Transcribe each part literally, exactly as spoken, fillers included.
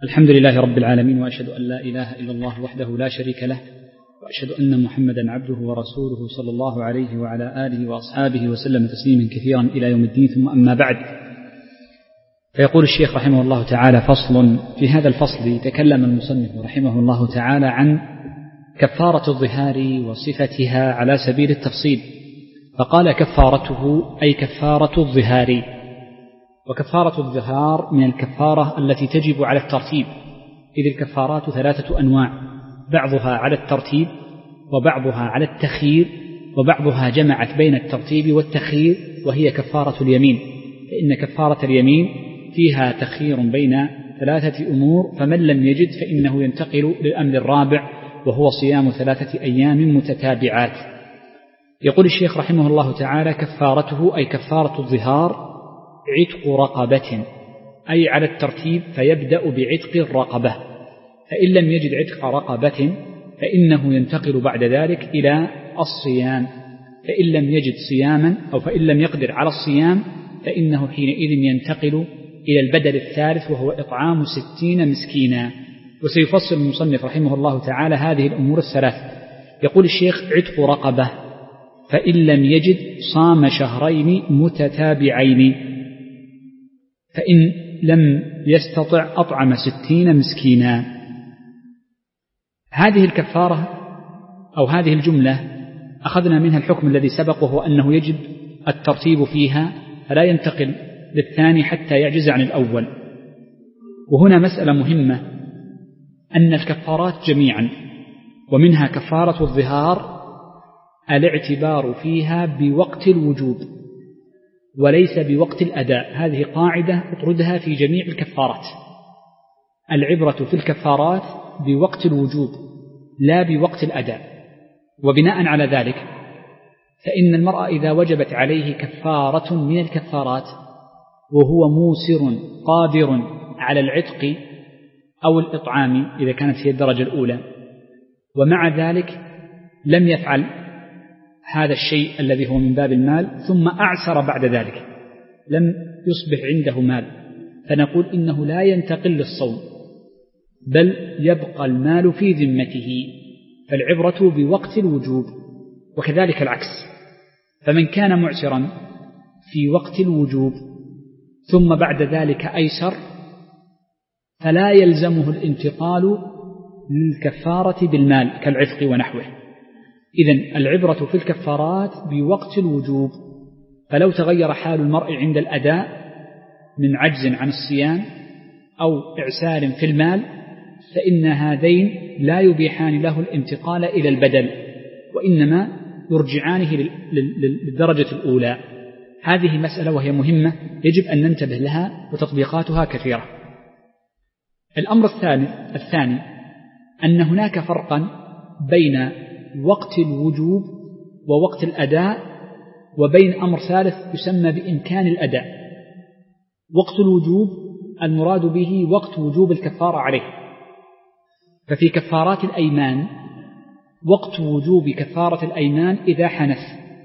الحمد لله رب العالمين، وأشهد أن لا إله إلا الله وحده لا شريك له، وأشهد أن محمدا عبده ورسوله صلى الله عليه وعلى آله وأصحابه وسلم تسليما كثيرا إلى يوم الدين. ثم أما بعد، فيقول الشيخ رحمه الله تعالى: فصل. في هذا الفصل تكلم المصنف رحمه الله تعالى عن كفارة الظهار وصفتها على سبيل التفصيل، فقال: كفارته أي كفارة الظهار. وكفارة الظهار من الكفارة التي تجب على الترتيب، إذ الكفارات ثلاثة أنواع: بعضها على الترتيب، وبعضها على التخيير، وبعضها جمعت بين الترتيب والتخيير، وهي كفارة اليمين. فإن كفارة اليمين فيها تخيير بين ثلاثة أمور، فمن لم يجد فإنه ينتقل للأمر الرابع، وهو صيام ثلاثة أيام متتابعات. يقول الشيخ رحمه الله تعالى: كفارته أي كفارة الظهار عتق رقبة، أي على الترتيب، فيبدأ بعتق الرقبة، فإن لم يجد عتق رقبة فإنه ينتقل بعد ذلك إلى الصيام، فإن لم يجد صياما أو فإن لم يقدر على الصيام فإنه حينئذ ينتقل إلى البدل الثالث، وهو إطعام ستين مسكينا. وسيفصل المصنف رحمه الله تعالى هذه الأمور الثلاث. يقول الشيخ: عتق رقبة، فإن لم يجد صام شهرين متتابعين، فإن لم يستطع أطعم ستين مسكينا. هذه الكفارة أو هذه الجملة أخذنا منها الحكم الذي سبق، وهو أنه يجب الترتيب فيها، فلا ينتقل للثاني حتى يعجز عن الأول. وهنا مسألة مهمة، أن الكفارات جميعا ومنها كفارة الظهار الاعتبار فيها بوقت الوجوب وليس بوقت الأداء. هذه قاعدة اطردها في جميع الكفارات. العبرة في الكفارات بوقت الوجوب لا بوقت الأداء. وبناء على ذلك فإن المرء إذا وجبت عليه كفارة من الكفارات وهو موسر قادر على العتق أو الإطعام إذا كانت هي الدرجة الأولى، ومع ذلك لم يفعل هذا الشيء الذي هو من باب المال، ثم أعسر بعد ذلك، لم يصبح عنده مال، فنقول إنه لا ينتقل للصوم، بل يبقى المال في ذمته. فالعبرة بوقت الوجوب، وكذلك العكس. فمن كان معسرا في وقت الوجوب ثم بعد ذلك أيسر، فلا يلزمه الانتقال للكفارة بالمال كالعتق ونحوه. إذن العبرة في الكفارات بوقت الوجوب، فلو تغير حال المرء عند الأداء من عجز عن الصيام أو إعسار في المال، فإن هذين لا يبيحان له الانتقال إلى البدل، وإنما يرجعانه للدرجة الأولى. هذه مسألة وهي مهمة يجب أن ننتبه لها، وتطبيقاتها كثيرة. الأمر الثاني الثاني أن هناك فرقا بين وقت الوجوب ووقت الأداء، وبين أمر ثالث يسمى بإمكان الأداء. وقت الوجوب المراد به وقت وجوب الكفارة عليه، ففي كفارات الأيمان وقت وجوب كفارة الأيمان إذا حنث،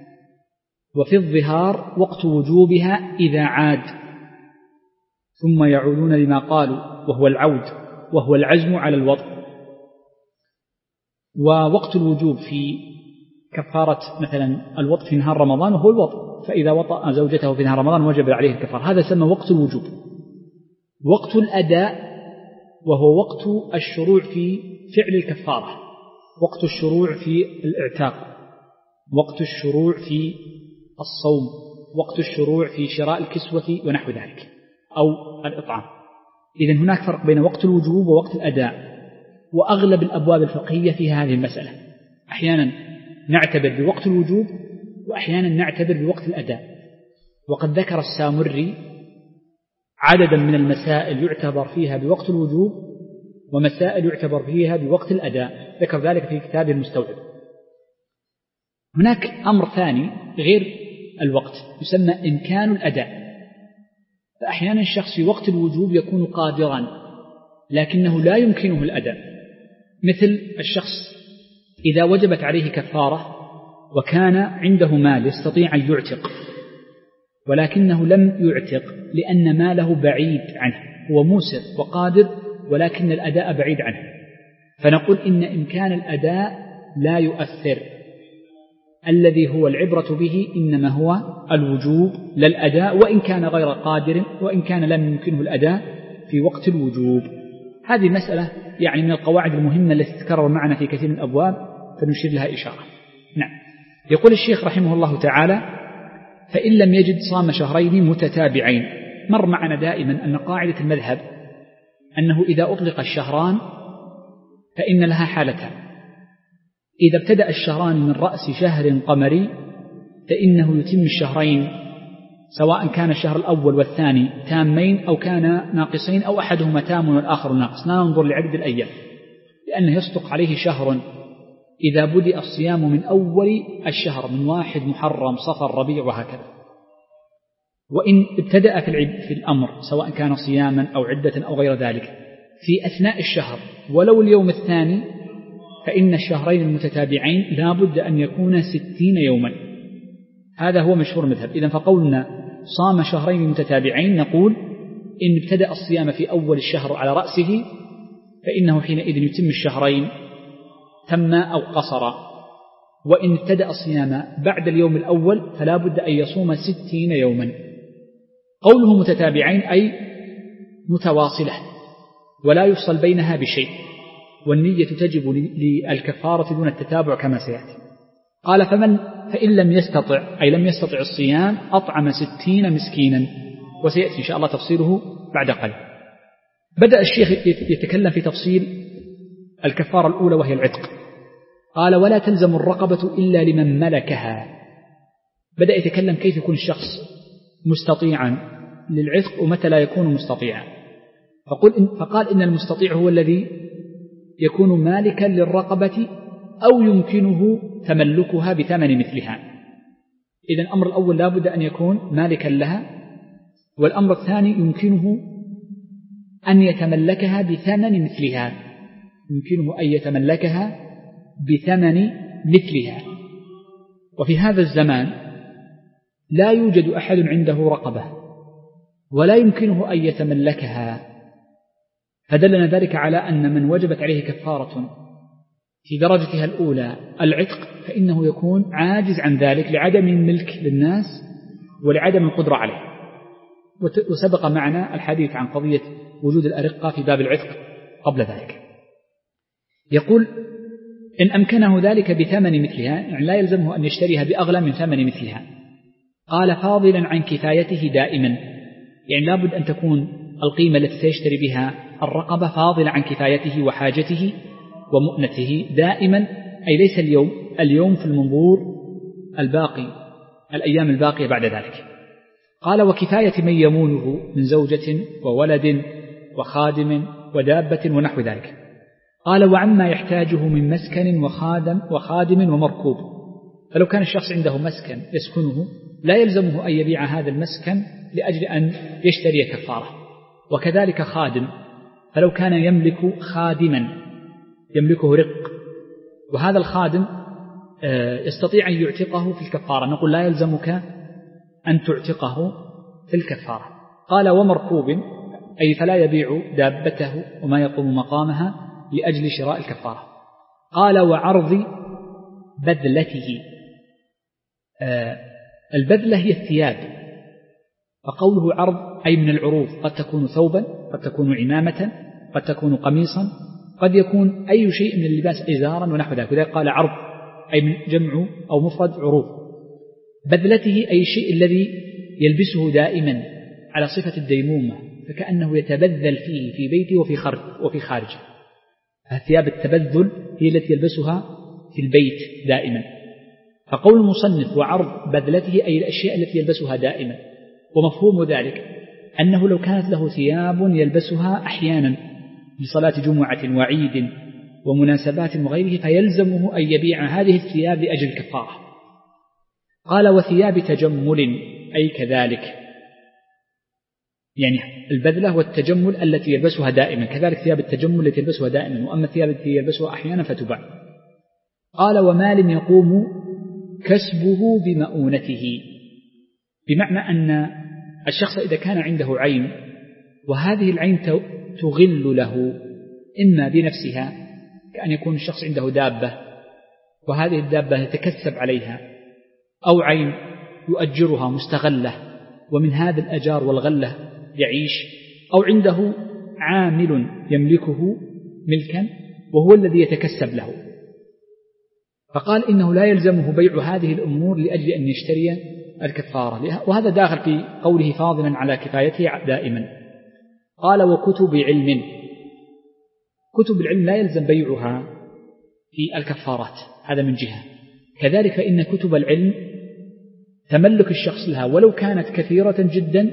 وفي الظهار وقت وجوبها إذا عاد، ثم يعودون لما قالوا وهو العود، وهو العزم على الوضع. ووقت الوجوب في كفارة مثلا الوطء في نهار رمضان وهو الوطء، فإذا وطأ زوجته في نهار رمضان وجب عليه الكفارة، هذا يسمى وقت الوجوب. وقت الأداء وهو وقت الشروع في فعل الكفارة، وقت الشروع في الإعتاق، وقت الشروع في الصوم، وقت الشروع في شراء الكسوة ونحو ذلك أو الإطعام. إذن هناك فرق بين وقت الوجوب ووقت الأداء، وأغلب الأبواب الفقهية فيها هذه المسألة. أحيانا نعتبر بوقت الوجوب، وأحيانا نعتبر بوقت الأداء. وقد ذكر السامري عددا من المسائل يعتبر فيها بوقت الوجوب، ومسائل يعتبر فيها بوقت الأداء، ذكر ذلك في كتابه المستوعب. هناك أمر ثاني غير الوقت يسمى إمكان الأداء. فأحيانا الشخص في وقت الوجوب يكون قادرا لكنه لا يمكنه الأداء، مثل الشخص إذا وجبت عليه كفارة وكان عنده مال يستطيع أن يعتق، ولكنه لم يعتق لأن ماله بعيد عنه، هو موسر وقادر ولكن الأداء بعيد عنه، فنقول إن إمكان الأداء لا يؤثر، الذي هو العبرة به إنما هو الوجوب لا الأداء، وإن كان غير قادر، وإن كان لم يمكنه الأداء في وقت الوجوب. هذه مسألة يعني من القواعد المهمة التي تتكرر معنا في كثير من الأبواب، فنشير لها إشارة. نعم. يقول الشيخ رحمه الله تعالى: فإن لم يجد صام شهرين متتابعين. مر معنا دائما أن قاعدة المذهب أنه إذا أطلق الشهران فإن لها حالتان: إذا ابتدأ الشهران من رأس شهر قمري فإنه يتم الشهرين، سواء كان الشهر الأول والثاني تامين أو كان ناقصين أو أحدهما تام والآخر ناقص، لا ننظر لعدد الأيام، لأنه يصدق عليه شهر إذا بدأ الصيام من أول الشهر، من واحد محرم صفر ربيع وهكذا. وإن ابتدأ في الأمر سواء كان صياما أو عدة أو غير ذلك في أثناء الشهر ولو اليوم الثاني، فإن الشهرين المتتابعين لا بد أن يكون ستين يوما. هذا هو مشهور المذهب. إذن فقولنا صام شهرين متتابعين نقول إن ابتدأ الصيام في أول الشهر على رأسه فإنه حينئذ يتم الشهرين تم أو قصر، وإن ابتدأ الصيام بعد اليوم الأول فلا بد أن يصوم ستين يوما. قوله متتابعين أي متواصلة ولا يفصل بينها بشيء، والنية تجب للكفارة دون التتابع كما سيأتي. قال: فمن فإن لم يستطع أي لم يستطع الصيام أطعم ستين مسكينا، وسيأتي إن شاء الله تفصيله بعد قليل. بدأ الشيخ يتكلم في تفصيل الكفارة الأولى وهي العتق. قال: ولا تلزم الرقبة إلا لمن ملكها. بدأ يتكلم كيف يكون الشخص مستطيعا للعتق ومتى لا يكون مستطيعا. فقل إن فقال إن المستطيع هو الذي يكون مالكا للرقبة أو يمكنه تملكها بثمن مثلها. إذن الأمر الأول لا بد أن يكون مالكا لها، والأمر الثاني يمكنه أن يتملكها بثمن مثلها، يمكنه أن يتملكها بثمن مثلها. وفي هذا الزمان لا يوجد أحد عنده رقبة ولا يمكنه أن يتملكها، فدلنا ذلك على أن من وجبت عليه كفارة في درجتها الأولى العتق فإنه يكون عاجز عن ذلك لعدم الملك للناس ولعدم القدرة عليه. وسبق معنا الحديث عن قضية وجود الأرقة في باب العتق قبل ذلك. يقول: إن أمكنه ذلك بثمن مثلها، يعني لا يلزمه أن يشتريها بأغلى من ثمن مثلها. قال: فاضلا عن كفايته دائما، يعني لابد أن تكون القيمة التي سيشتري بها الرقبة فاضلة عن كفايته وحاجته ومؤنته دائما، أي ليس اليوم، اليوم في المنظور الباقي، الأيام الباقية بعد ذلك. قال: وكفاية من يمونه من زوجة وولد وخادم ودابة ونحو ذلك. قال: وعما يحتاجه من مسكن وخادم وخادم ومركوب. فلو كان الشخص عنده مسكن يسكنه لا يلزمه أن يبيع هذا المسكن لأجل أن يشتري كفارة، وكذلك خادم، فلو كان يملك خادما يملكه رق وهذا الخادم يستطيع أن يعتقه في الكفارة، نقول لا يلزمك أن تعتقه في الكفارة. قال: ومركوب أي فلا يبيع دابته وما يقوم مقامها لأجل شراء الكفارة. قال: وعرض بذلته. البذلة هي الثياب، فقوله عرض أي من العروض، قد تكون ثوبا، قد تكون عمامة، قد تكون قميصا، قد يكون أي شيء من اللباس إزارا ونحو ذلك. وذلك قال عرض أي من جمع أو مفرد عروض. بذلته أي الشيء الذي يلبسه دائما على صفة الديمومة، فكأنه يتبذل فيه في بيته وفي خارج وفي خارجه. ثياب التبذل هي التي يلبسها في البيت دائما. فقول المصنف وعرض بذلته أي الأشياء التي يلبسها دائما، ومفهوم ذلك أنه لو كانت له ثياب يلبسها أحيانا لصلاة جمعة وعيد ومناسبات وغيره فيلزمه أن يبيع هذه الثياب لأجل الكفارة. قال: وثياب تجمل أي كذلك، يعني البذلة والتجمل التي يلبسها دائما، كذلك ثياب التجمل التي يلبسها دائما، وأما الثياب التي يلبسها أحيانا فتباع. قال: ومال يقوم كسبه بمؤونته، بمعنى أن الشخص إذا كان عنده عين وهذه العين تغل له إما بنفسها، كأن يكون الشخص عنده دابة وهذه الدابة يتكسب عليها، أو عين يؤجرها مستغلة ومن هذا الأجار والغلة يعيش، أو عنده عامل يملكه ملكا وهو الذي يتكسب له. فقال إنه لا يلزمه بيع هذه الأمور لأجل أن يشتري الكفارة، وهذا داخل في قوله فاضلا على كفايته دائما. قال وكتب علم، كتب العلم لا يلزم بيعها في الكفارات، هذا من جهة. كذلك فإن كتب العلم تملك الشخص لها ولو كانت كثيرة جدا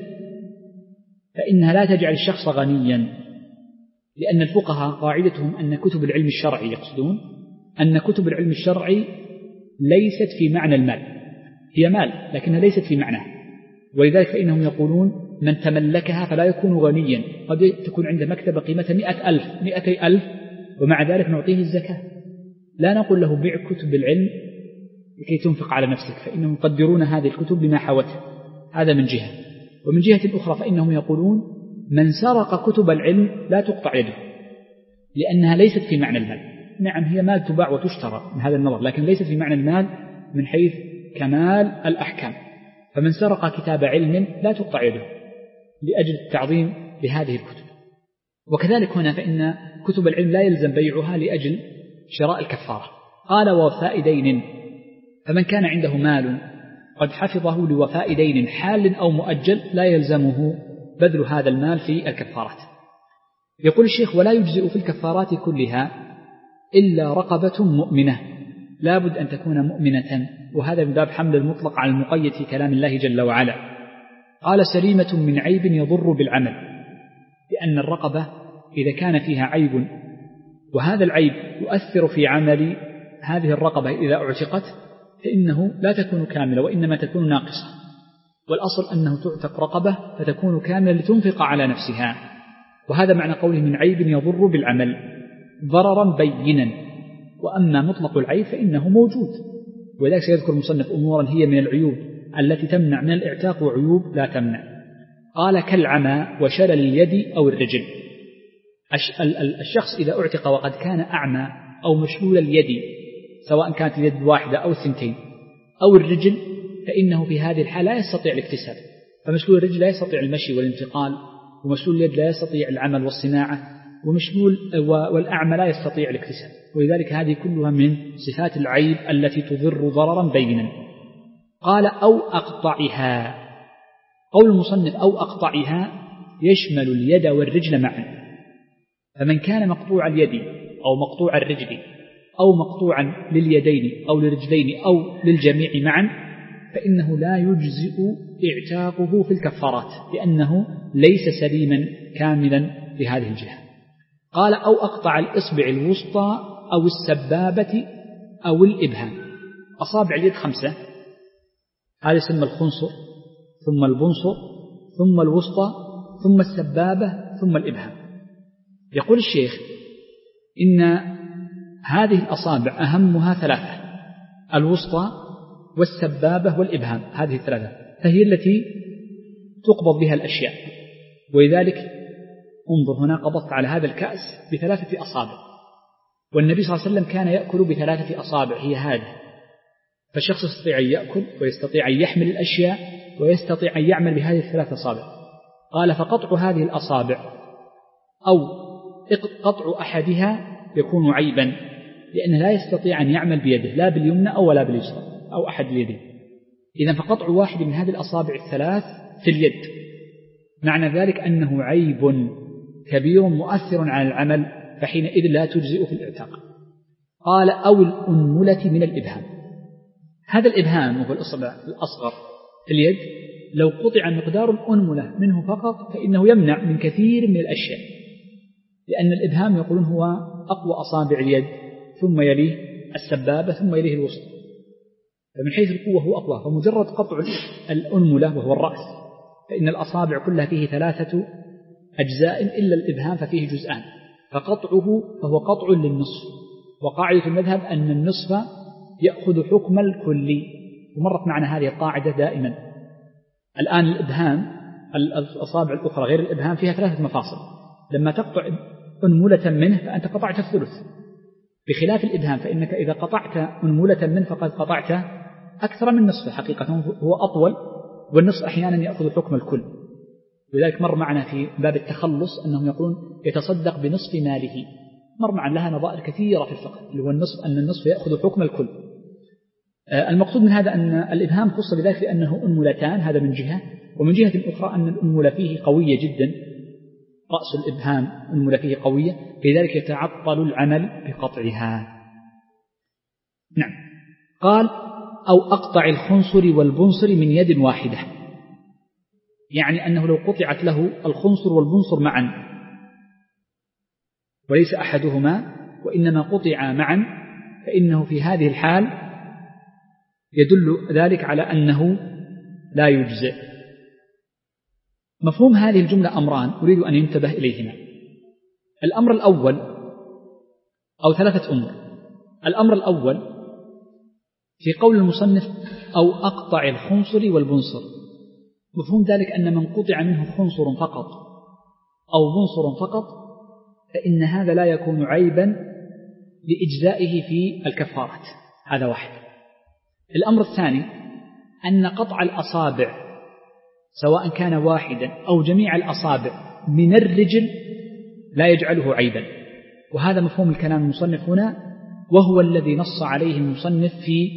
فإنها لا تجعل الشخص غنيا، لأن الفقهاء قاعدتهم أن كتب العلم الشرعي، يقصدون أن كتب العلم الشرعي ليست في معنى المال، هي مال لكنها ليست في معناه، ولذلك فإنهم يقولون من تملكها فلا يكون غنيا، قد تكون عنده مكتبة قيمتها مئة ألف مئتي ألف ومع ذلك نعطيه الزكاة، لا نقول له بيع كتب العلم لكي تنفق على نفسك، فإنهم يقدرون هذه الكتب بما حوته، هذا من جهة. ومن جهة أخرى فإنهم يقولون من سرق كتب العلم لا تقطع يده، لأنها ليست في معنى المال. نعم هي مال تباع وتشترى من هذا النظر، لكن ليست في معنى المال من حيث كمال الأحكام. فمن سرق كتاب علم لا تقطع يده لأجل التعظيم لهذه الكتب. وكذلك هنا فإن كتب العلم لا يلزم بيعها لأجل شراء الكفارة. قال ووفاء دين، فمن كان عنده مال قد حفظه لوفاء دين حال أو مؤجل لا يلزمه بذل هذا المال في الكفارات. يقول الشيخ ولا يجزئ في الكفارات كلها إلا رقبة مؤمنة، لا بد أن تكون مؤمنة، وهذا من باب حمل المطلق على المقيد في كلام الله جل وعلا. قال سليمة من عيب يضر بالعمل، لأن الرقبة إذا كان فيها عيب وهذا العيب يؤثر في عمل هذه الرقبة إذا اعتقت فإنه لا تكون كاملة وإنما تكون ناقصة، والأصل أنه تعتق رقبة فتكون كاملة لتنفق على نفسها، وهذا معنى قوله من عيب يضر بالعمل ضررا بينا. وأما مطلق العيب فإنه موجود، ولذلك سيذكر المصنف أمورا هي من العيوب التي تمنع من الاعتاق وعيوب لا تمنع. قال كالعمى وشلل اليد أو الرجل، الشخص إذا اعتق وقد كان أعمى أو مشلول اليد سواء كانت اليد واحدة أو الثنتين أو الرجل، فإنه في هذه الحالة لا يستطيع الاكتساب، فمشلول الرجل لا يستطيع المشي والانتقال، ومشلول اليد لا يستطيع العمل والصناعة، ومشلول والأعمى لا يستطيع الاكتساب، ولذلك هذه كلها من صفات العيب التي تضر ضررا بينا. قال أو أقطعها، قول المصنف أو أقطعها يشمل اليد والرجل معا، فمن كان مقطوع اليد أو مقطوع الرجل أو مقطوعا لليدين أو للرجلين أو للجميع معا فإنه لا يجزئ اعتاقه في الكفارات، لأنه ليس سليما كاملا لهذه الجهة. قال أو أقطع الإصبع الوسطى أو السبابة أو الإبهام. أصابع اليد خمسة، هذا يسمى الخنصر ثم البنصر ثم الوسطى ثم السبابة ثم الإبهام. يقول الشيخ إن هذه الأصابع أهمها ثلاثة، الوسطى والسبابة والإبهام، هذه الثلاثة فهي التي تقبض بها الأشياء، ولذلك انظر هنا قبضت على هذا الكأس بثلاثة أصابع، والنبي صلى الله عليه وسلم كان يأكل بثلاثة أصابع هي هذه، فالشخص يستطيع أن يأكل ويستطيع أن يحمل الأشياء ويستطيع أن يعمل بهذه الثلاثة أصابع. قال فقطع هذه الأصابع أو قطع أحدها يكون عيبا، لأنه لا يستطيع أن يعمل بيده لا باليمنى أو ولا باليسرى أو أحد اليدين. إذا فقطع واحد من هذه الأصابع الثلاث في اليد معنى ذلك أنه عيب كبير مؤثر على العمل، فحينئذ لا تجزئ في الاعتاق. قال أو الأنملة من الإبهام، هذا الإبهام وهو الأصبع الأصغر في اليد لو قطع مقدار الأنملة منه فقط فإنه يمنع من كثير من الأشياء، لأن الإبهام يقولون هو أقوى أصابع اليد ثم يليه السبابة ثم يليه الوسطى، فمن حيث القوة هو أقوى، فمجرد قطع الأنملة وهو الرأس فإن الأصابع كلها فيه ثلاثة أجزاء إلا الإبهام ففيه جزءان، فقطعه فهو قطع للنصف، وقاعدة المذهب أن النصف يأخذ حكم الكلي، ومرت معنا هذه القاعدة دائما. الآن الإبهام الأصابع الأخرى غير الإبهام فيها ثلاثة مفاصل، لما تقطع أنملة منه فأنت قطعت الثلث، بخلاف الإبهام فإنك إذا قطعت أنملة منه فقد قطعت أكثر من نصفه، حقيقة هو أطول، والنصف أحيانا يأخذ حكم الكل. لذلك مر معنا في باب التخلص أنهم يقولون يتصدق بنصف ماله، مر معنا لها نظائر كثيرة في الفقه، اللي هو النصف أن النصف يأخذ حكم الكل. المقصود من هذا أن الإبهام خص بذلك لأنه أنملتان، هذا من جهة، ومن جهة أخرى أن الأنملة فيه قوية جدا، رأس الإبهام أنملة فيه قوية، لذلك يتعطل العمل بقطعها. نعم. قال أو أقطع الخنصر والبنصر من يد واحدة، يعني أنه لو قطعت له الخنصر والبنصر معا وليس أحدهما وإنما قطع معا، فإنه في هذه الحال يدل ذلك على أنه لا يجزئ. مفهوم هذه الجملة أمران أريد أن ينتبه إليهما. الأمر الأول أو ثلاثة أمور. الأمر الأول في قول المصنف أو أقطع الخنصر والبنصر، مفهوم ذلك أن من قطع منه خنصر فقط أو بنصر فقط فإن هذا لا يكون عيبا لإجزائه في الكفارات، هذا واحد. الأمر الثاني أن قطع الأصابع سواء كان واحدا أو جميع الأصابع من الرجل لا يجعله عيبا، وهذا مفهوم الكلام المصنف هنا، وهو الذي نص عليه المصنف في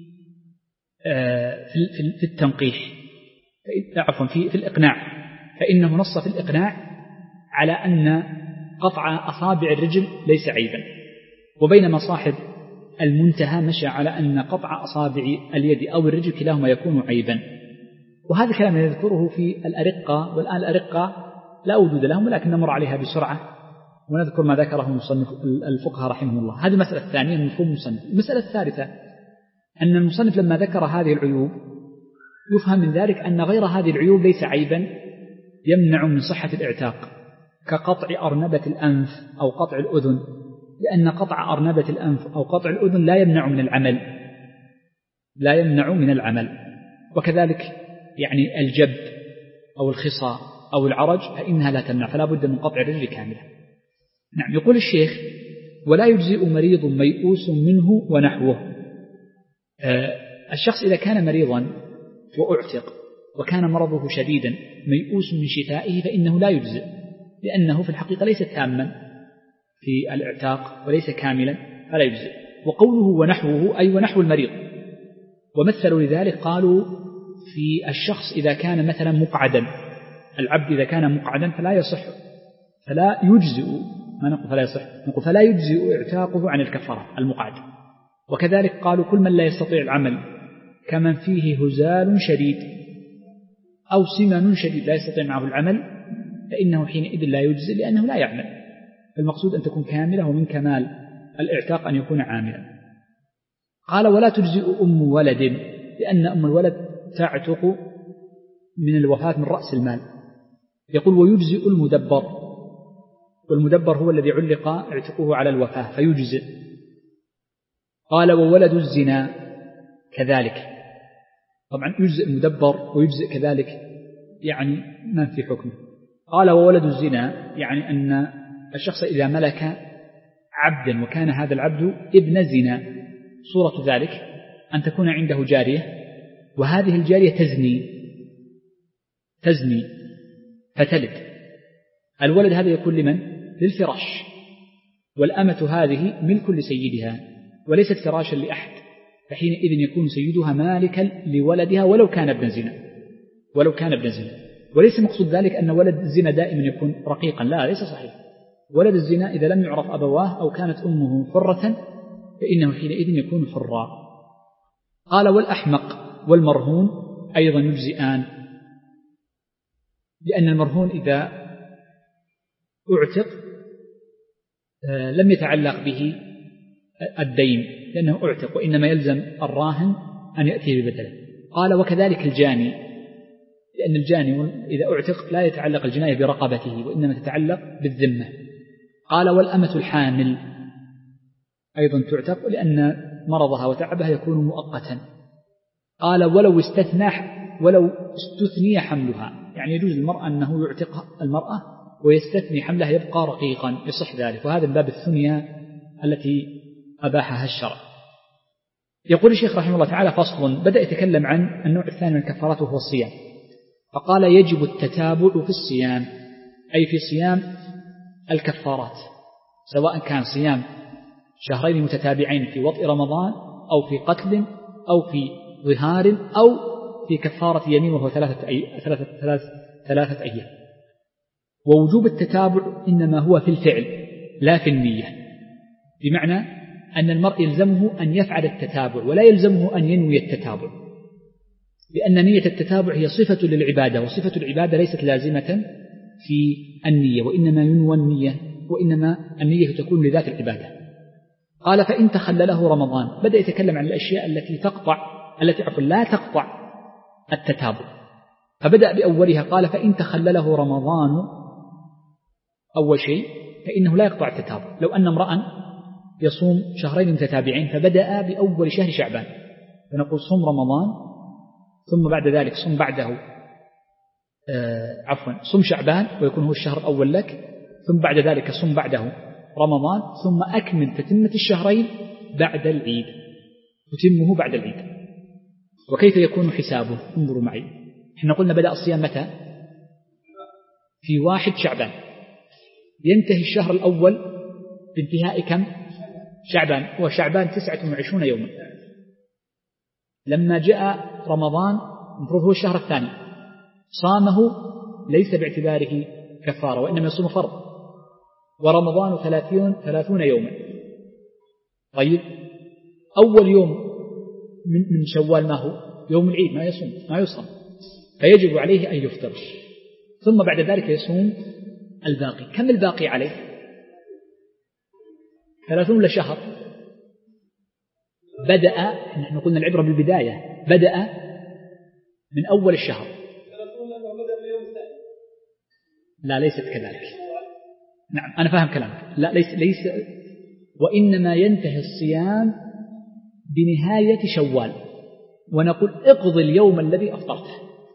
في التنقيح، عفوا في في الإقناع، فإنه نص في الإقناع على أن قطع أصابع الرجل ليس عيبا، وبينما صاحب المنتهى مشى على أن قطع أصابع اليد أو الرجل كلاهما يكون عيبا. وهذا كلام يذكره في الأرقة، والآن الأرقة لا وجود لهم، ولكن نمر عليها بسرعة ونذكر ما ذكره المصنف الفقهاء رحمه الله. هذه المسألة الثانية من مفهوم المصنف. المسألة الثالثة أن المصنف لما ذكر هذه العيوب يفهم من ذلك أن غير هذه العيوب ليس عيبا يمنع من صحة الاعتاق، كقطع أرنبة الأنف أو قطع الأذن، لأن قطع أرنبة الأنف أو قطع الأذن لا يمنع من العمل، لا يمنع من العمل. وكذلك يعني الجب أو الخصى أو العرج فإنها لا تمنع، فلا بد من قطع الرجل كاملة. نعم. يقول الشيخ ولا يجزئ مريض ميؤوس منه ونحوه. آه الشخص إذا كان مريضا وأعتق وكان مرضه شديدا ميؤوس من شفائه فإنه لا يجزئ، لأنه في الحقيقة ليس تاما في الاعتاق وليس كاملا فلا يجزئ. وقوله ونحوه أي ونحو المريض، ومثلوا لذلك قالوا في الشخص إذا كان مثلا مقعدا، العبد إذا كان مقعدا فلا يصح فلا يجزئ، ما نقول فلا يصح، نقول فلا يجزئ اعتاقه عن الكفارة المقعد. وكذلك قالوا كل من لا يستطيع العمل كمن فيه هزال شديد أو سمن شديد لا يستطيع معه العمل فإنه حينئذ لا يجزئ لأنه لا يعمل. المقصود أن تكون كاملة، ومن كمال الاعتاق أن يكون عاملا. قال ولا تجزئ أم ولد، لأن أم الولد تعتق من الوفاة من رأس المال. يقول ويجزئ المدبر، والمدبر هو الذي علق اعتقه على الوفاة فيجزئ. قال وولد الزنا كذلك، طبعا يجزئ المدبر ويجزئ كذلك يعني ما في حكمه. قال وولد الزنا يعني أن الشخص إذا ملك عبدا وكان هذا العبد ابن زنا، صورة ذلك أن تكون عنده جارية وهذه الجارية تزني تزني فتلد، الولد هذا يكون لمن؟ للفراش، والأمة هذه ملك لسيدها وليست فراشا لأحد، فحينئذ يكون سيدها مالكا لولدها ولو كان ابن زنا، ولو كان ابن زنا. وليس مقصود ذلك أن ولد الزنا دائما يكون رقيقا، لا، ليس صحيح. ولد الزنا إذا لم يعرف أبواه أو كانت أمه حرة فإنه حينئذ يكون حرا. قال والأحمق والمرهون أيضا يجزئان، لأن المرهون إذا أعتق لم يتعلق به الدين لأنه أعتق، وإنما يلزم الراهن أن يأتي ببدله. قال وكذلك الجاني، لأن الجاني إذا أعتق لا يتعلق الجناية برقبته وإنما تتعلق بالذمة. قال والأمة الحامل أيضا تعتق لأن مرضها وتعبها يكون مؤقتا. قال ولو استثنى ولو استثني حملها، يعني يجوز المرأة أنه يعتق المرأة ويستثني حمله يبقى رقيقا يصح ذلك، وهذا من باب الثنيا التي أباحها الشرع. يقول الشيخ رحمه الله تعالى: فصل. بدأ يتكلم عن النوع الثاني من الكفارات وهو الصيام، فقال: يجب التتابع في الصيام، أي في صيام الكفارات، سواء كان صيام شهرين متتابعين في وطء رمضان أو في قتل أو في ظهار أو في كفارة يمين وهو ثلاثة, أي... ثلاثة... ثلاثة... ثلاثة أيام. ووجوب التتابع إنما هو في الفعل لا في النية، بمعنى أن المرء يلزمه أن يفعل التتابع ولا يلزمه أن ينوي التتابع، لأن نية التتابع هي صفة للعبادة، وصفة العبادة ليست لازمة في النية، وإنما ينوى النية، وإنما النية تكون لذات العبادة. قال: فإن تخلله رمضان. بدأ يتكلم عن الأشياء التي تقطع التي عفوا لا تقطع التتابع، فبدأ بأولها. قال: فإن تخلله رمضان، أول شيء فإنه لا يقطع التتابع. لو أن امرأ يصوم شهرين متتابعين فبدأ بأول شهر شعبان، فنقول صم رمضان ثم بعد ذلك صم بعده آه عفوا صم شعبان ويكون هو الشهر الأول لك، ثم بعد ذلك صم بعده رمضان، ثم أكمل تتمة الشهرين بعد العيد، تتمه بعد العيد. وكيف يكون حسابه؟ انظروا معي. احنا قلنا بدأ الصيام متى؟ في واحد شعبان، ينتهي الشهر الأول بانتهاء كم؟ شعبان، وشعبان تسعة وعشرون يوما. لما جاء رمضان المفروض هو الشهر الثاني، صامه ليس باعتباره كفارة وإنما يصوم فرض، ورمضان ثلاثين ثلاثون يوما. طيب أول يوم من من شوال ما هو؟ يوم العيد، ما يصوم ما يصوم، فيجب عليه أن يفطر، ثم بعد ذلك يصوم الباقي. كم الباقي عليه؟ ثلاثون ولا شهر؟ بدأ، نحن قلنا العبرة بالبداية، بدأ من أول الشهر. لا ليست كذلك. نعم أنا فاهم كلامك. لا ليس ليس وإنما ينتهي الصيام بنهاية شوال، ونقول اقضي اليوم الذي أفطرته.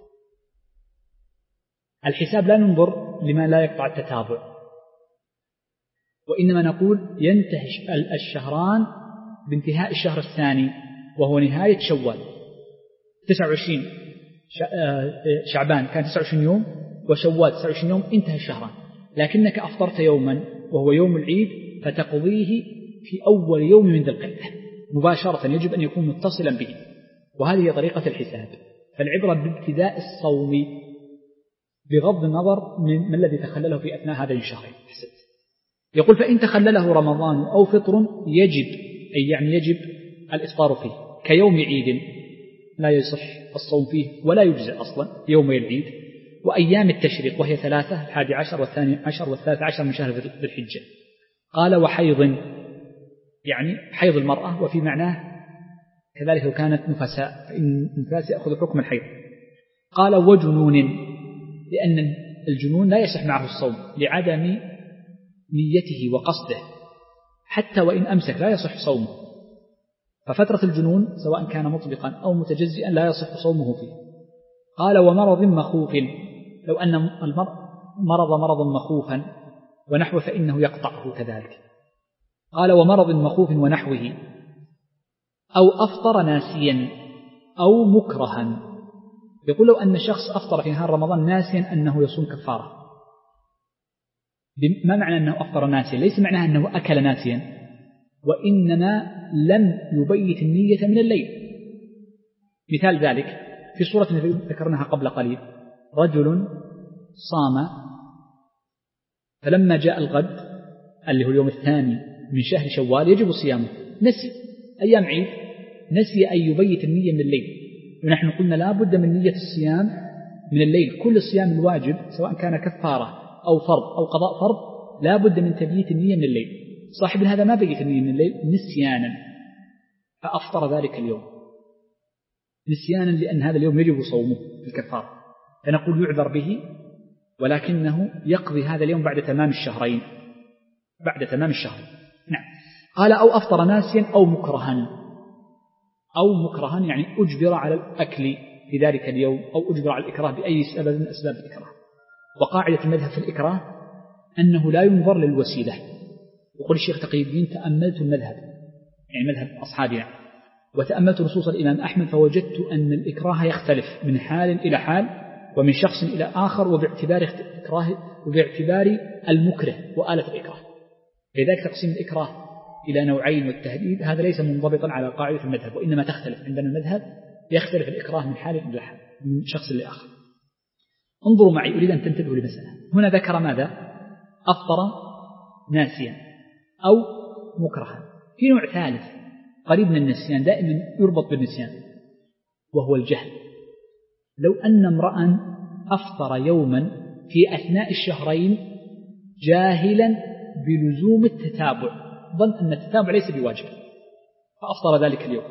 الحساب لا ننظر لما لا يقطع التتابع، وإنما نقول ينتهي الشهران بانتهاء الشهر الثاني وهو نهاية شوال. تسعة وعشرين شعبان كان تسعة وعشرين يوم، وشوال تسعة وعشرين يوم، انتهى الشهران، لكنك أفطرت يوما وهو يوم العيد فتقضيه في أول يوم من ذي القعدة مباشرة، يجب أن يكون متصلا به، وهذه طريقة الحساب. فالعبرة بابتداء الصوم بغض النظر من ما الذي تخلله في أثناء هذين الشهرين. يقول: فإن تخلله رمضان أو فطر يجب، أي يعني يجب الإفطار فيه، كيوم عيد لا يصح الصوم فيه ولا يجزئ أصلا يومي العيد، وأيام التشريق وهي ثلاثة، الحادي عشر والثاني عشر والثالث عشر من شهر ذي الحجة. قال: وحيض، يعني حيض المرأة، وفي معناه كذلك لو كانت نفساء فإن النفاس يأخذ حكم الحيض. قال: وجنون، لأن الجنون لا يصح معه الصوم لعدم نيته وقصده، حتى وإن أمسك لا يصح صومه، ففترة الجنون سواء كان مطلقا أو متجزئا لا يصح صومه فيه. قال: ومرض مخوف، لو أن المرء مرض مرضا مخوفا ونحوه فإنه يقطعه كذلك. قال: ومرض مخوف ونحوه، أو أفطر ناسيا أو مكرها. يقول: لو أن شخص أفطر في نهار رمضان ناسيا أنه يصوم كفارة. ما معنى أنه أفطر ناسيا؟ ليس معناه أنه أكل ناسيا، وإنما لم يبيت النية من الليل. مثال ذلك في صورة ذكرناها قبل قليل: رجل صام فلما جاء الغد اللي هو اليوم الثاني من شهر شوال يجب صيامه، نسي أيام عيد، نسي أن يبيت النية من الليل. ونحن قلنا لا بد من نية الصيام من الليل، كل الصيام الواجب سواء كان كفارة أو فرض أو قضاء فرض لا بد من تبييت النية من الليل. صاحب هذا ما بيت النية من الليل نسيانا فأفطر ذلك اليوم نسيانا، لأن هذا اليوم يجب صومه في الكفارة، فنقول يعذر به، ولكنه يقضي هذا اليوم بعد تمام الشهرين، بعد تمام الشهرين. نعم. قال: أو أفطر ناسيا أو مكرها، أو مكرها يعني أجبر على الأكل في ذلك اليوم، أو أجبر على الإكراه بأي سبب من أسباب الإكراه. وقاعدة المذهب في الإكراه أنه لا ينظر للوسيلة. يقول الشيخ تقي الدين: تأملت المذهب، يعني مذهب أصحابنا، وتأملت نصوص الإمام أحمد فوجدت أن الإكراه يختلف من حال إلى حال ومن شخص إلى آخر وباعتبار إكراه وباعتبار المكره وآلة الإكراه. لذلك تقسيم الإكراه إلى نوعين والتهديد هذا ليس منضبطا على قاعدة المذهب، وإنما تختلف. عندنا المذهب يختلف الإكراه من حال إلى حال من شخص لآخر. انظروا معي، أريد أن تنتبهوا لمسألة. هنا ذكر ماذا؟ أفطر ناسيا أو مكرها. في نوع ثالث قريب من النسيان دائما يربط بالنسيان وهو الجهل. لو أن امرأ أفطر يوما في أثناء الشهرين جاهلا بلزوم التتابع، ظن أن التتابع ليس بواجب فأفطر ذلك اليوم،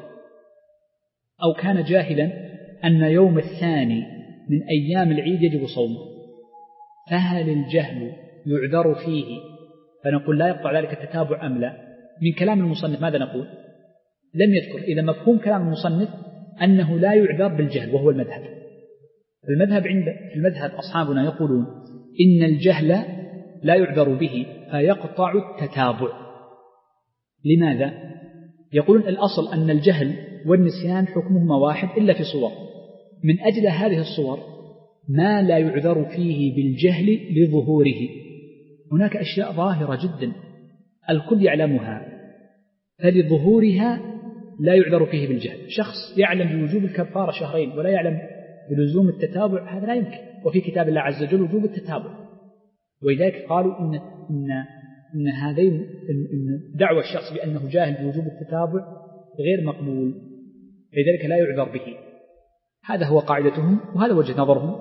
أو كان جاهلا أن يوم الثاني من أيام العيد يجب صومه، فهل الجهل يعذر فيه فنقول لا يقطع ذلك التتابع أم لا؟ من كلام المصنف ماذا نقول؟ لم يذكر. إذا مفهوم كلام المصنف أنه لا يعذر بالجهل وهو المذهب. المذهب عند المذهب أصحابنا يقولون إن الجهل لا يعذر به فيقطع التتابع. لماذا؟ يقولون الأصل أن الجهل والنسيان حكمهما واحد إلا في صور، من أجل هذه الصور ما لا يعذر فيه بالجهل لظهوره. هناك أشياء ظاهرة جدا الكل يعلمها فلظهورها لا يعذر فيه بالجهل. شخص يعلم بوجوب الكفارة شهرين ولا يعلم بلزوم التتابع، هذا لا يمكن. وفي كتاب الله عز وجل وجوب التتابع، ولذلك قالوا إن, إن, إن هذين إن دعوى الشخص بأنه جاهل بوجوب التتابع غير مقبول، لذلك لا يعذر به. هذا هو قاعدتهم وهذا وجه نظرهم،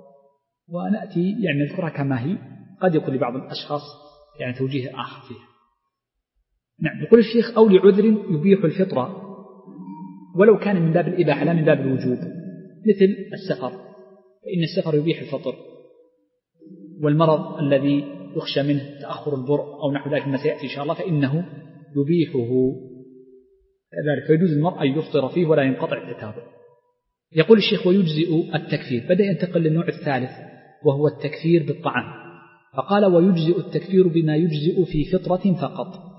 ونأتي يعني نذكرها كما هي، قد يكون لبعض الأشخاص يعني توجيه آخر فيها. نعم. يقول الشيخ: أو لعذر يبيح الفطرة ولو كان من باب الإباحة لا من باب الوجوب، مثل السفر، فإن السفر يبيح الفطر، والمرض الذي يخشى منه تأخر البرء أو نحو ذلك ما سيأتي إن شاء الله فإنه يبيحه كذلك، فيجوز المرء أن يفطر فيه ولا ينقطع التتابع. يقول الشيخ: ويجزئ التكفير. بدأ ينتقل للنوع الثالث وهو التكفير بالطعام، فقال: ويجزئ التكفير بما يجزئ في فطرة فقط.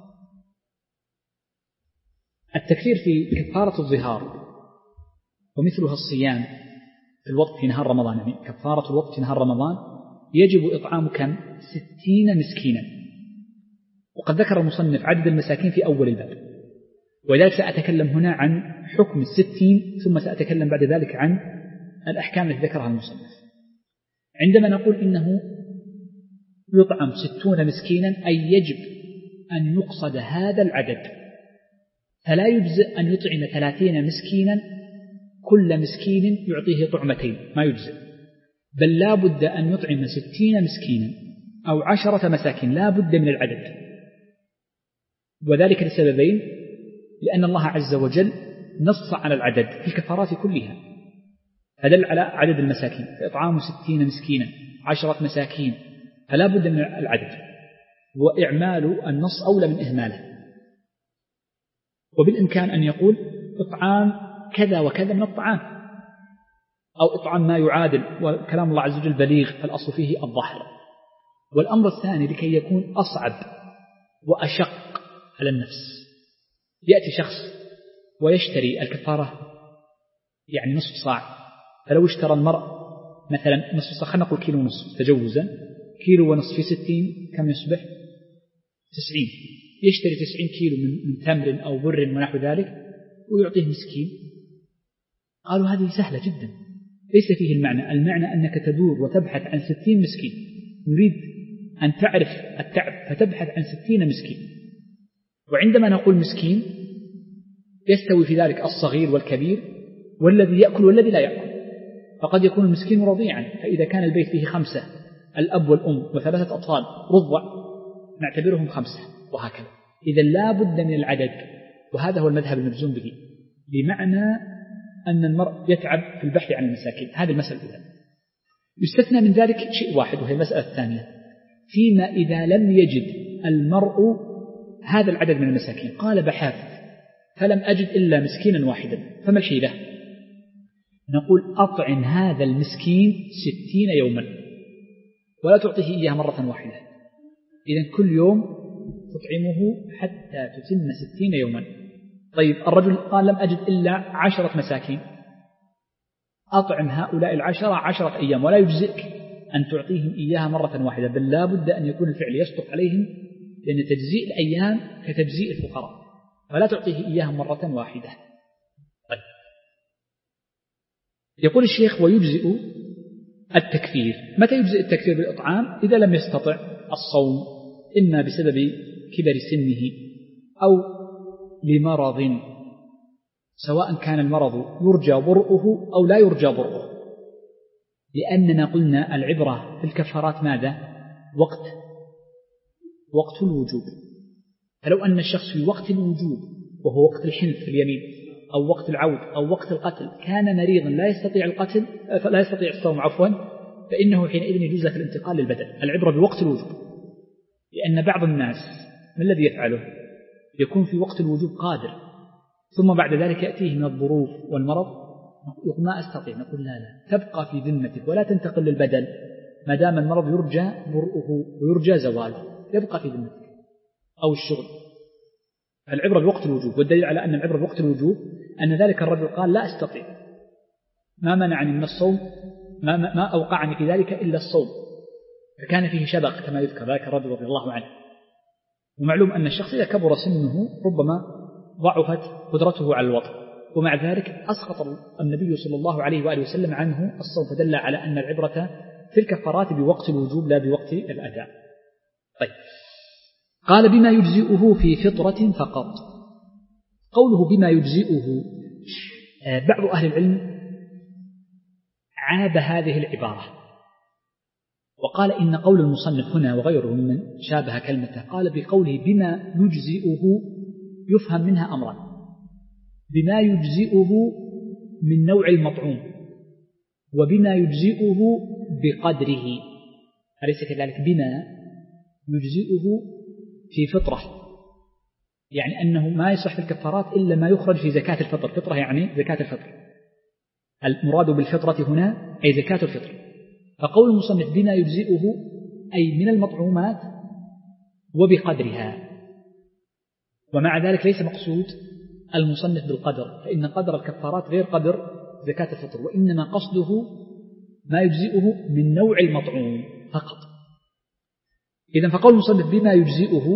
التكفير في كفارة الظهار ومثلها الصيام في الوقت في نهار رمضان، يعني كفارة الوقت في نهار رمضان يجب إطعام كم؟ ستين مسكينا، وقد ذكر المصنف عدد المساكين في أول الباب، ولذلك سأتكلم هنا عن حكم الستين ثم سأتكلم بعد ذلك عن الأحكام التي ذكرها المصنف. عندما نقول إنه يطعم ستون مسكينا أي يجب أن يقصد هذا العدد، فلا يجزئ أن يطعم ثلاثين مسكينا كل مسكين يعطيه طعمتين، ما يجزئ، بل لا بد أن يطعم ستين مسكينا أو عشرة مساكين، لا بد من العدد، وذلك لسببين: لأن الله عز وجل نص على العدد في الكفارات كلها فدل على عدد المساكين، فإطعام ستين مسكينا عشرة مساكين، فلا بد من العدد، وإعمال النص أولى من إهماله. وبالإمكان أن يقول إطعام كذا وكذا من الطعام، أو إطعام ما يعادل، وكلام الله عز وجل بليغ فالأصل فيه الظاهر. والأمر الثاني لكي يكون أصعب وأشق على النفس، يأتي شخص ويشتري الكفارة يعني نصف صاع، فلو اشترى المرء مثلا نصف صاع، خلينا نقول كيلو ونصف تجوزا، كيلو ونصف في ستين كم يصبح؟ تسعين. يشتري تسعين كيلو من, من تمر أو بر ونحو ذلك ويعطيه مسكين. قالوا هذه سهلة جدا، ليس فيه المعنى. المعنى أنك تدور وتبحث عن ستين مسكين، يريد أن تعرف التعب فتبحث عن ستين مسكين. وعندما نقول مسكين يستوي في ذلك الصغير والكبير والذي يأكل والذي لا يأكل، فقد يكون المسكين رضيعا، فإذا كان البيت فيه خمسة، الأب والأم وثلاثة أطفال رضع، نعتبرهم خمسة، وهكذا. إذا لا بد من العدد، وهذا هو المذهب المجزوم به، بمعنى أن المرء يتعب في البحث عن المساكين. هذه المسألة الأولى. يستثنى من ذلك شيء واحد وهي المسألة الثانية: فيما إذا لم يجد المرء هذا العدد من المساكين، قال بحث فلم أجد إلا مسكينا واحدا، فما الحيلة؟ نقول أطعم هذا المسكين ستين يوما ولا تعطيه إياه مرة واحدة، إذن كل يوم تطعمه حتى تتم ستين يوما. طيب الرجل قال لم أجد إلا عشرة مساكين، أطعم هؤلاء العشرة عشرة أيام، ولا يجزئك أن تعطيهم إياها مرة واحدة، بل لا بد أن يكون الفعل يصدق عليهم، لأن تجزيء الأيام كتجزيء الفقراء، فلا تعطيه إياها مرة واحدة. طيب. يقول الشيخ ويجزئ التكفير. متى يجزئ التكفير بالإطعام؟ إذا لم يستطع الصوم، إما بسبب كبر سنه أو لمرض، سواء كان المرض يرجى برؤه أو لا يرجى برؤه، لأننا قلنا العبرة في الكفارات ماذا؟ وقت وقت الوجوب. فلو أن الشخص في وقت الوجوب وهو وقت الحنث في اليمين أو وقت العود أو وقت القتل كان مريضا لا يستطيع القتل لا يستطيع الصوم عفوا، فإنه حينئذ يجوز في الانتقال للبدل. العبرة بوقت الوجوب، لأن بعض الناس ما الذي يفعله؟ يكون في وقت الوجوب قادر، ثم بعد ذلك يأتيه من الظروف والمرض يقول ما أستطيع، نقول لا لا تبقى في ذمتك ولا تنتقل للبدل، ما دام المرض يرجى برؤه ويرجى زواله يبقى في ذمتك، أو الشغل. العبرة بوقت الوجوب، والدليل على أن العبرة بوقت الوجوب أن ذلك الرجل قال لا أستطيع، ما منعني من الصوم، ما, ما أوقعني في ذلك إلا الصوم، فكان فيه شبق كما يذكر ذلك الرجل رضي الله عنه. ومعلوم أن الشخص إذا كبر سنه ربما ضعفت قدرته على الوطء، ومع ذلك أسقط النبي صلى الله عليه وآله وسلم عنه الصوم، فدل على أن العبرة في الكفارات بوقت الوجوب لا بوقت الأداء. طيب. قال بما يجزئه في فطرة فقط. قوله بما يجزئه، بعض أهل العلم عاب هذه العبارة وقال إن قول المصنف هنا وغيره ممن شابه كلمته، قال بقوله بما يجزئه يفهم منها أمرا: بما يجزئه من نوع المطعوم، وبما يجزئه بقدره، أليس كذلك؟ بما يجزئه في فطرة، يعني أنه ما يصح في الكفارات إلا ما يخرج في زكاة الفطر. فطرة يعني زكاة الفطر، المراد بالفطرة هنا أي زكاة الفطر. فقول المصنف بما يجزئه أي من المطعومات وبقدرها، ومع ذلك ليس مقصود المصنف بالقدر، فإن قدر الكفارات غير قدر زكاة الفطر، وإنما قصده ما يجزئه من نوع المطعوم فقط. إذن فقول المصنف بما يجزئه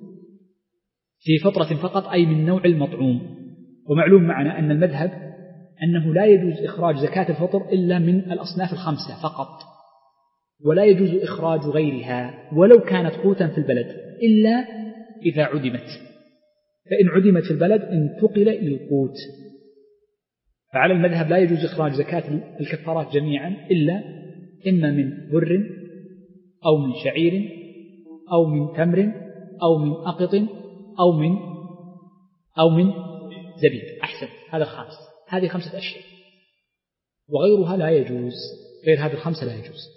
في فطرة فقط أي من نوع المطعوم. ومعلوم معنا أن المذهب أنه لا يجوز إخراج زكاة الفطر إلا من الأصناف الخمسة فقط، ولا يجوز إخراج غيرها ولو كانت قوتا في البلد إلا إذا عدمت، فإن عدمت في البلد انتقل إلى القوت. فعلى المذهب لا يجوز إخراج زكاة الكفارات جميعا إلا إما من بر أو من شعير أو من تمر أو من أقط أو من أو من زبيب. أحسن، هذا الخامس، هذه خمسة أشياء، وغيرها لا يجوز، غير هذه الخمسة لا يجوز.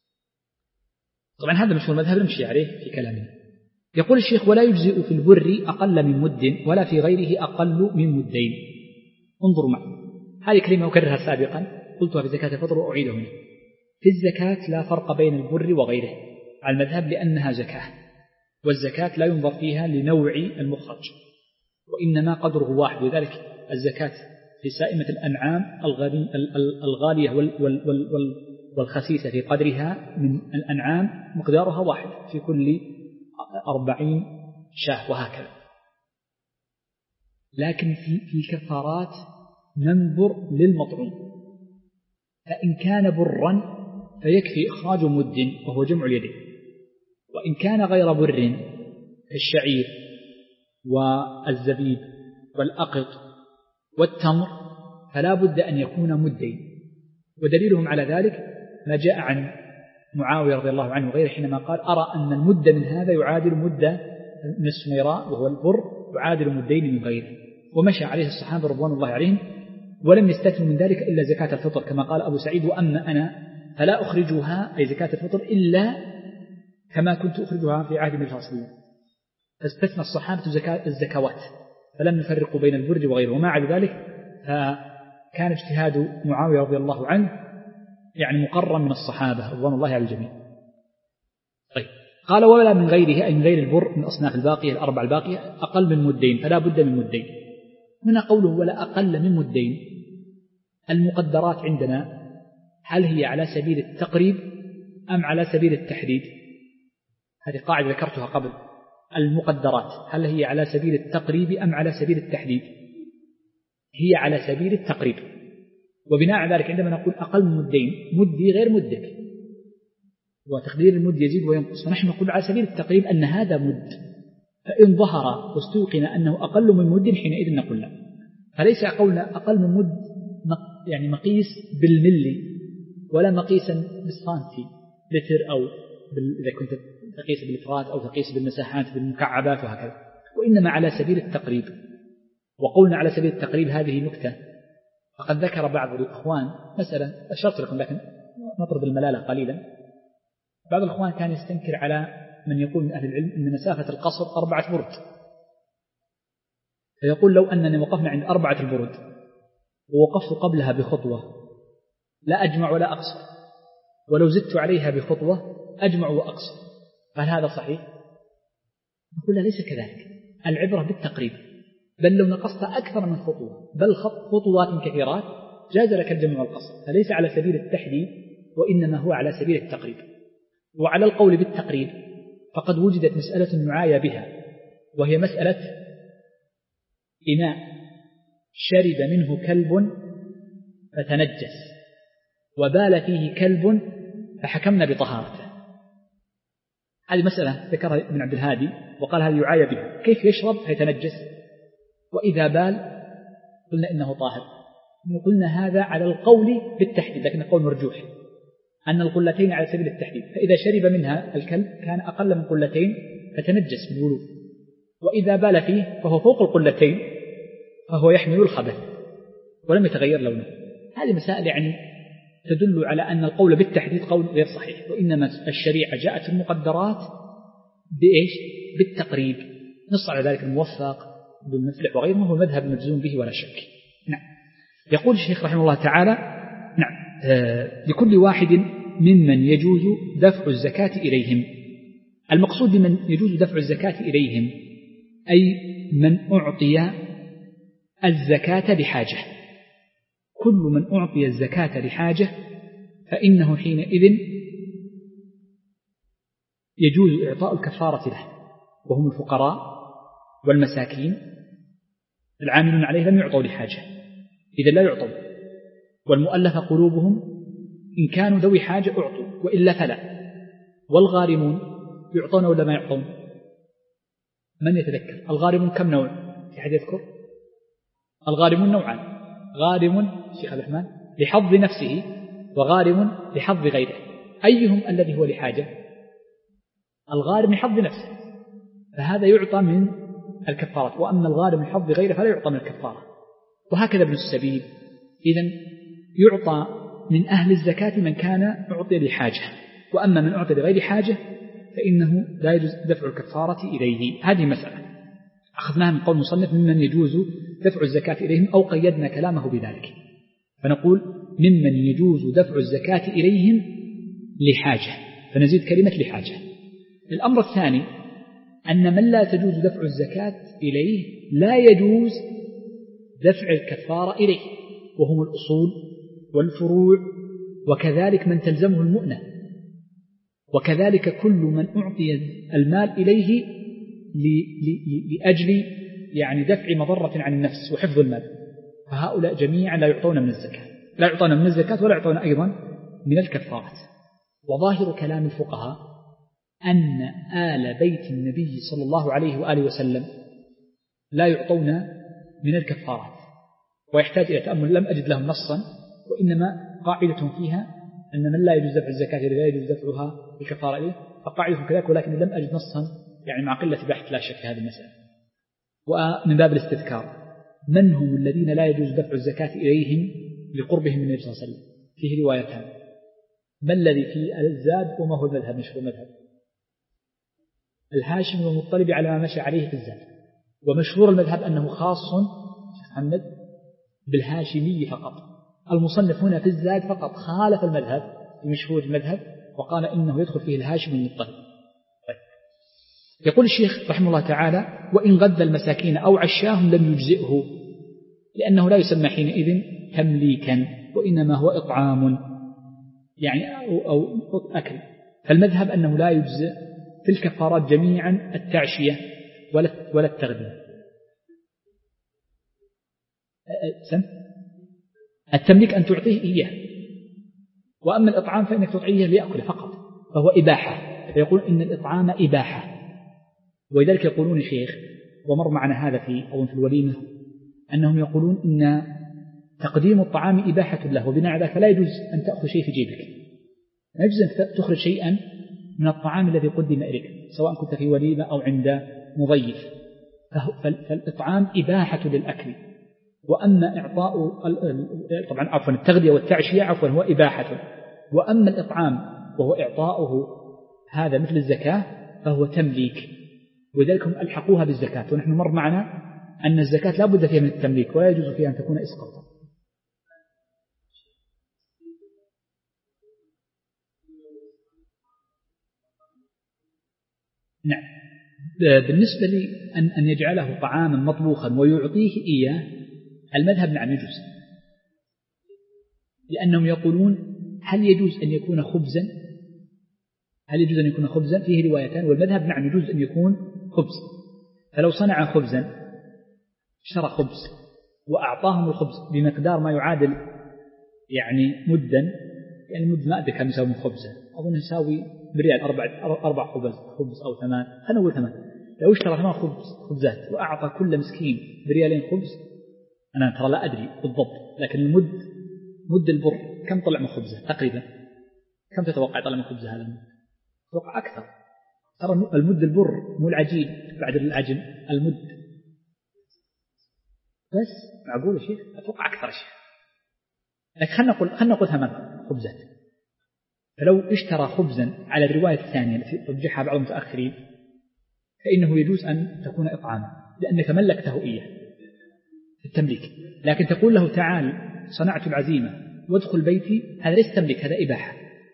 طبعا هذا مشهور المذهب نمشي عليه في كلامنا. يقول الشيخ ولا يجزئ في البر أقل من مد ولا في غيره أقل من مدين. انظروا معي، هذه كلمة أكررها سابقا قلتها في زكاة الفطر وأعيدها هنا. في الزكاة لا فرق بين البر وغيره على المذهب لأنها زكاة، والزكاة لا ينظر فيها لنوع المخرج وإنما قدره واحد، وذلك الزكاة في سائمة الأنعام الغالية والخسيسة في قدرها من الأنعام مقدارها واحد في كل أربعين شاة وهكذا. لكن في الكفارات ننظر للمطعوم، فإن كان برا فيكفي إخراج مد وهو جمع اليدين، وإن كان غير بر كالشعير والزبيب والأقط والتمر فلا بد أن يكون مدين. ودليلهم على ذلك ما جاء عن معاوية رضي الله عنه وغيره حينما قال أرى أن المد من هذا يعادل مد من السميراء وهو البر يعادل مدين من غيره، ومشى عليه الصحابة رضوان الله عليهم ولم يستثنوا من ذلك إلا زكاة الفطر، كما قال أبو سعيد وأما أنا فلا أخرجها أي زكاة الفطر إلا كما كنت أخرجها في عهد النبي صلى الله عليه وسلم، فاستثنى الصحابة زكاة الزكوات فلم يفرقوا بين البر وغيره. ومع ذلك فكان اجتهاد معاوية رضي الله عنه يعني مقرر من الصحابة رضوان الله على الجميع. طيب قال ولا من غيره، أي من غير البر من أصناف الباقية الأربع الباقية أقل من مدين، فلا بد من مدين. هنا قوله ولا أقل من مدين، المقدرات عندنا هل هي على سبيل التقريب أم على سبيل التحديد؟ هذه قاعدة ذكرتها قبل. المقدرات هل هي على سبيل التقريب أم على سبيل التحديد؟ هي على سبيل التقريب. وبناء على ذلك عندما نقول أقل من مدين، مدي غير مدك، وتقدير المد يزيد وينقص، فنحن نقول على سبيل التقريب أن هذا مد، فإن ظهر واستوقن أنه أقل من مد حينئذ نقول لا. فليس قولنا أقل من مد يعني مقيس بالملي ولا مقيسا بالسنتي لتر، أو إذا كنت تقيس بالإفراد أو تقيس بالمساحات بالمكعبات وهكذا، وإنما على سبيل التقريب. وقولنا على سبيل التقريب هذه نكتة، فقد ذكر بعض الإخوان مسألة أشرت لكم لكن نطرد الملالة قليلا. بعض الإخوان كان يستنكر على من يقول من أهل العلم أن مسافة القصر أربعة برد، فيقول لو أننا وقفنا عند أربعة البرد ووقفت قبلها بخطوة لا أجمع ولا أقصر، ولو زدت عليها بخطوة أجمع وأقصر، فهل هذا صحيح؟ نقول لا، ليس كذلك. العبرة بالتقريب، بل لو نقصت أكثر من خطوة بل خطوات كثيرات جاز لك الجمع والقصر، فليس على سبيل التحديد وإنما هو على سبيل التقريب. وعلى القول بالتقريب فقد وجدت مسألة نعاية بها، وهي مسألة إناء شرب منه كلب فتنجس وبال فيه كلب فحكمنا بطهارته. هذه مسألة ذكرها ابن عبد الهادي وقال هذه يعاية بها، كيف يشرب فيتنجس وإذا بال قلنا إنه طاهر. قلنا هذا على القول بالتحديد، لكن القول مرجوح أن القلتين على سبيل التحديد، فإذا شرب منها الكلب كان أقل من قلتين فتنجس من ولوغ، وإذا بال فيه فهو فوق القلتين فهو يحمل الخبث ولم يتغير لونه. هذه مسائل يعني تدل على أن القول بالتحديد قول غير صحيح، وإنما الشريعة جاءت في المقدرات بإيش؟ بالتقريب. نص على ذلك الموفق بن مفلح وغيره، وهو المذهب المجزوم به ولا شك. نعم. يقول الشيخ رحمه الله تعالى نعم آه لكل واحد ممن يجوز دفع الزكاة إليهم. المقصود بمن يجوز دفع الزكاة إليهم أي من أعطي الزكاة لحاجة. كل من أعطي الزكاة لحاجة فإنه حينئذ يجوز إعطاء الكفارة له، وهم الفقراء والمساكين العاملون عليه لم يعطوا لحاجة، إذا لا يعطوا. والمؤلف قلوبهم إن كانوا ذوي حاجة أعطوا وإلا فلا. والغارمون يعطون ولا ما يعطون؟ من يتذكر؟ الغارمون كم نوع؟ في حد يذكر؟ الغارمون نوعان، غارم شيخ عبد الرحمن لحظ نفسه وغارم لحظ غيره. أيهم الذي هو لحاجة؟ الغارم لحظ نفسه، فهذا يعطى من الكفارة، وأما الغارم لحظ غيره فلا يعطى من الكفارة. وهكذا ابن السبيل. إذن يعطى من أهل الزكاة من كان أعطي لحاجة، وأما من أعطي لغير حاجة فإنه لا يجوز دفع الكفارة إليه. هذه مسألة أخذناها من قول المصنف ممن يجوز دفع الزكاة إليهم، أو قيدنا كلامه بذلك فنقول ممن يجوز دفع الزكاة إليهم لحاجة، فنزيد كلمة لحاجة. الأمر الثاني أن من لا تجوز دفع الزكاة إليه لا يجوز دفع الكفارة إليه، وهم الأصول والفروع، وكذلك من تلزمه المؤنة، وكذلك كل من أعطي المال إليه لأجل يعني دفع مضرة عن النفس وحفظ المال، فهؤلاء جميعا لا يعطون من الزكاة، لا يعطون من الزكاة ولا يعطون أيضا من الكفارات. وظاهر كلام الفقهاء أن آل بيت النبي صلى الله عليه وآله وسلم لا يعطون من الكفارات، ويحتاج إلى تأمل. لم أجد لهم نصا، وإنما قاعدة فيها أن من لا يجوز دفع الزكاة لا يجوز دفعها الكفارة إليه، فقاعدة كذلك، ولكن لم أجد نصا يعني مع قلة بحث لا شك في هذه المسألة. ومن باب الاستذكار، من هم الذين لا يجوز دفع الزكاة إليهم لقربهم من النبي صلى الله عليه وسلم؟ فيه روايتان، ما الذي في الزاد وما هو المذهب مشهور المذهب؟ الهاشم والمطلب على ما مشى عليه في الزاد، ومشهور المذهب أنه خاص محمد بالهاشمي فقط. المصنف هنا في الزاد فقط خالف المذهب بمشهور المذهب وقال إنه يدخل فيه الهاشم والمطلب. طيب. يقول الشيخ رحمه الله تعالى: وإن غذى المساكين أو عشاهم لم يجزئه، لأنه لا يسمى حينئذ تمليكا، وإنما هو إطعام يعني أو, أو أكل. فالمذهب أنه لا يجزئ في الكفارات جميعا التعشية ولا ولا التغذية. سم التمليك أن تعطيه إياه، وأما الإطعام فإنك تعطيه ليأكل فقط، فهو إباحة. فيقول إن الإطعام إباحة. ولذلك يقولون الشيخ، ومر معنا هذا في أو في الوليمة، أنهم يقولون إن تقديم الطعام إباحة له، وبناء على ذلك لا يجوز أن تأخذ شيء في جيبك، لا يجوز أن تخرج شيئا من الطعام الذي قدم إليك سواء كنت في وليمة أو عند مضيف. فالإطعام إباحة للأكل، وأما إعطاء طبعا عفوا التغذية والتعشية عفوا هو إباحة، وأما الإطعام وهو إعطاؤه هذا مثل الزكاة فهو تمليك، وذلك هم ألحقوها بالزكاة. ونحن مر معنا أن الزكاة لا بد فيها من التمليك، ولا يجوز فيها أن تكون إسقاطا. نعم، بالنسبة لي أن أن يجعله طعاما مطبوخا ويعطيه إياه، المذهب نعم يجوز، لأنهم يقولون هل يجوز أن يكون خبزا؟ هل يجوز أن يكون خبزا؟ فيه روايتان، والمذهب نعم يجوز أن يكون خبز. فلو صنع خبزا، اشترى خبز وأعطاهم الخبز بمقدار ما يعادل يعني مدا، يعني مد ما أدري كم يساوي خبزا، أظن يساوي بريال أربع أربع خبز خبز أو ثمان، خلينا نقول ثمان. لو اشترى ثمان خبز خبزات وأعطى كل مسكين بريالين خبز، أنا ترى لا أدري بالضبط، لكن المد مد البر كم طلع من خبزه تقريبا؟ كم تتوقع طلع من خبزه هذا المد؟ أتوقع أكثر. ترى المد البر مو العجين بعد العجن، المد بس معقول شيء؟ أتوقع أكثر شيء، لكن خلنا نقول خلنا نقول ثمان خبزات. فلو اشترى خبزا على الرواية الثانية التي رجحها بعض المتأخرين، فإنه يجوز أن تكون إطعاما، لأنك ملكته إياه في التمليك. لكن تقول له تعال صنعت العزيمة وادخل بيتي، هذا ليس تمليك، هذا إباحة.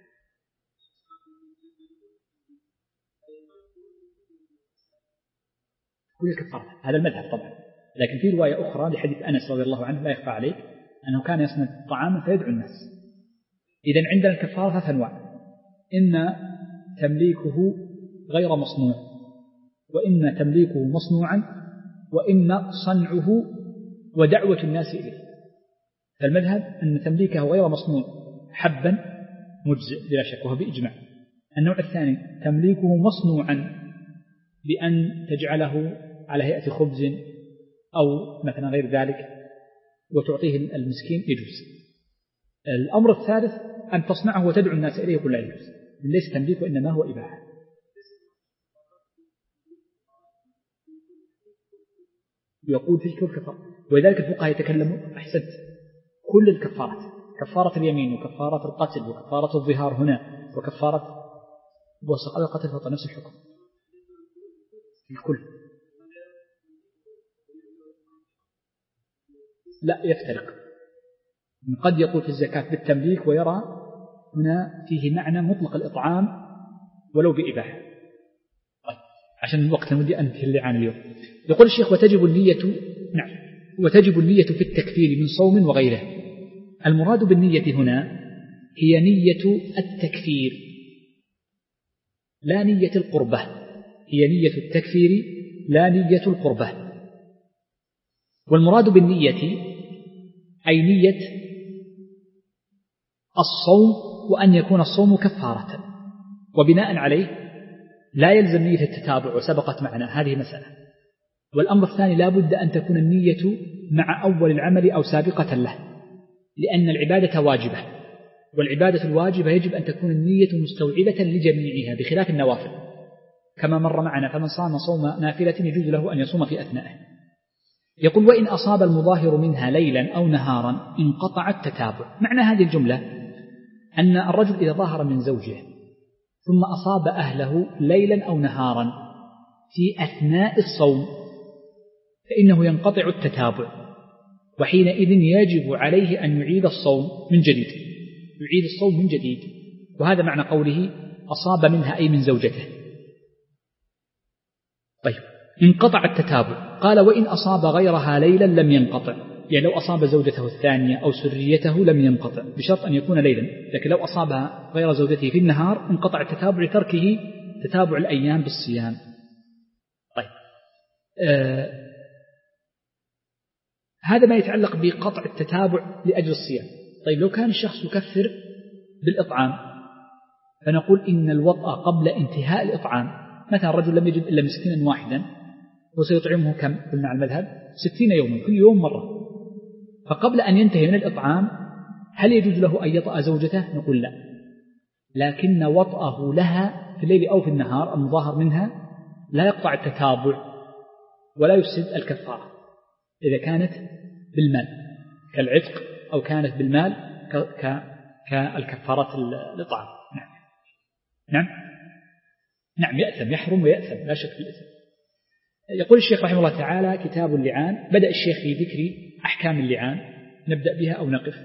كل الكفارة هذا المذهب طبعا، لكن في رواية أخرى لحديث أنس رضي الله عنه لا يخفى عليك أنه كان يصنع طعاما فيدعو الناس. إذن عندنا الكفارة ثلاث أنواع: إما تمليكه غير مصنوع، وإما تمليكه مصنوعا، وإما صنعه ودعوة الناس إليه. فالمذهب أن تمليكه غير مصنوع حبا مجزئ بلا شك، وهو بإجماع. النوع الثاني تمليكه مصنوعا بأن تجعله على هيئة خبز أو مثلا غير ذلك وتعطيه المسكين، يجوز. الأمر الثالث أن تصنعه وتدعو الناس إليه، يقول لا يجوز، ليس تمليك وإنما هو إباحة. يقول في الكفارة، ولذلك الفقهاء يتكلمون أحسنت كل الكفارات، كفارة اليمين وكفارة القتل وكفارة الظهار هنا وكفارة وسقط القتل فقط نفس الحكم الكل. لا يفترق، قد يقول في الزكاة بالتمليك ويرى هنا فيه معنى مطلق الإطعام ولو بإباحة. طيب عشان الوقت نودي أنتهي اللي عن اليوم. يقول الشيخ وتجب النية، نعم وتجب النية في التكفير من صوم وغيره. المراد بالنية هنا هي نية التكفير لا نية القربة، هي نية التكفير لا نية القربة. والمراد بالنية أي نية الصوم، وأن يكون الصوم كفارة، وبناء عليه لا يلزم نية التتابع وسبقت معنا هذه مسألة. والأمر الثاني لا بد أن تكون النية مع أول العمل أو سابقة له، لأن العبادة واجبة، والعبادة الواجبة يجب أن تكون النية مستوعبة لجميعها بخلاف النوافل، كما مر معنا فمن صام صوم نافلة يجوز له أن يصوم في أثنائه. يقول وإن أصاب المظاهر منها ليلا أو نهارا انقطع التتابع. معنى هذه الجملة أن الرجل إذا ظاهر من زوجه ثم أصاب أهله ليلا أو نهارا في أثناء الصوم فإنه ينقطع التتابع، وحينئذ يجب عليه أن يعيد الصوم من جديد، يعيد الصوم من جديد. وهذا معنى قوله أصاب منها أي من زوجته. طيب انقطع التتابع، قال وإن أصاب غيرها ليلا لم ينقطع، يعني لو أصاب زوجته الثانية أو سريته لم ينقطع بشرط أن يكون ليلا، لكن لو أصابها غير زوجته في النهار انقطع التتابع لتركه تتابع الأيام بالصيام. طيب آه هذا ما يتعلق بقطع التتابع لأجل الصيام. طيب لو كان الشخص يكفر بالإطعام فنقول إن الوطأ قبل انتهاء الإطعام، مثلا الرجل لم يجد إلا مسكينا واحدا وسيطعمه كم قلنا على المذهب ستين يوما كل يوم مرة، فقبل أن ينتهي من الإطعام هل يجوز له أن يطأ زوجته؟ نقول لا، لكن وطأه لها في الليل أو في النهار المظاهر منها لا يقطع التتابع ولا يفسد الكفارة إذا كانت بالمال كالعتق أو كانت بالمال كالكفارة الإطعام. نعم نعم نعم يأثم، يحرم ويأثم لا شك في الإثم. يقول الشيخ رحمه الله تعالى كتاب اللعان. بدأ الشيخ في ذكر أحكام اللعان، نبدأ بها أو نقف؟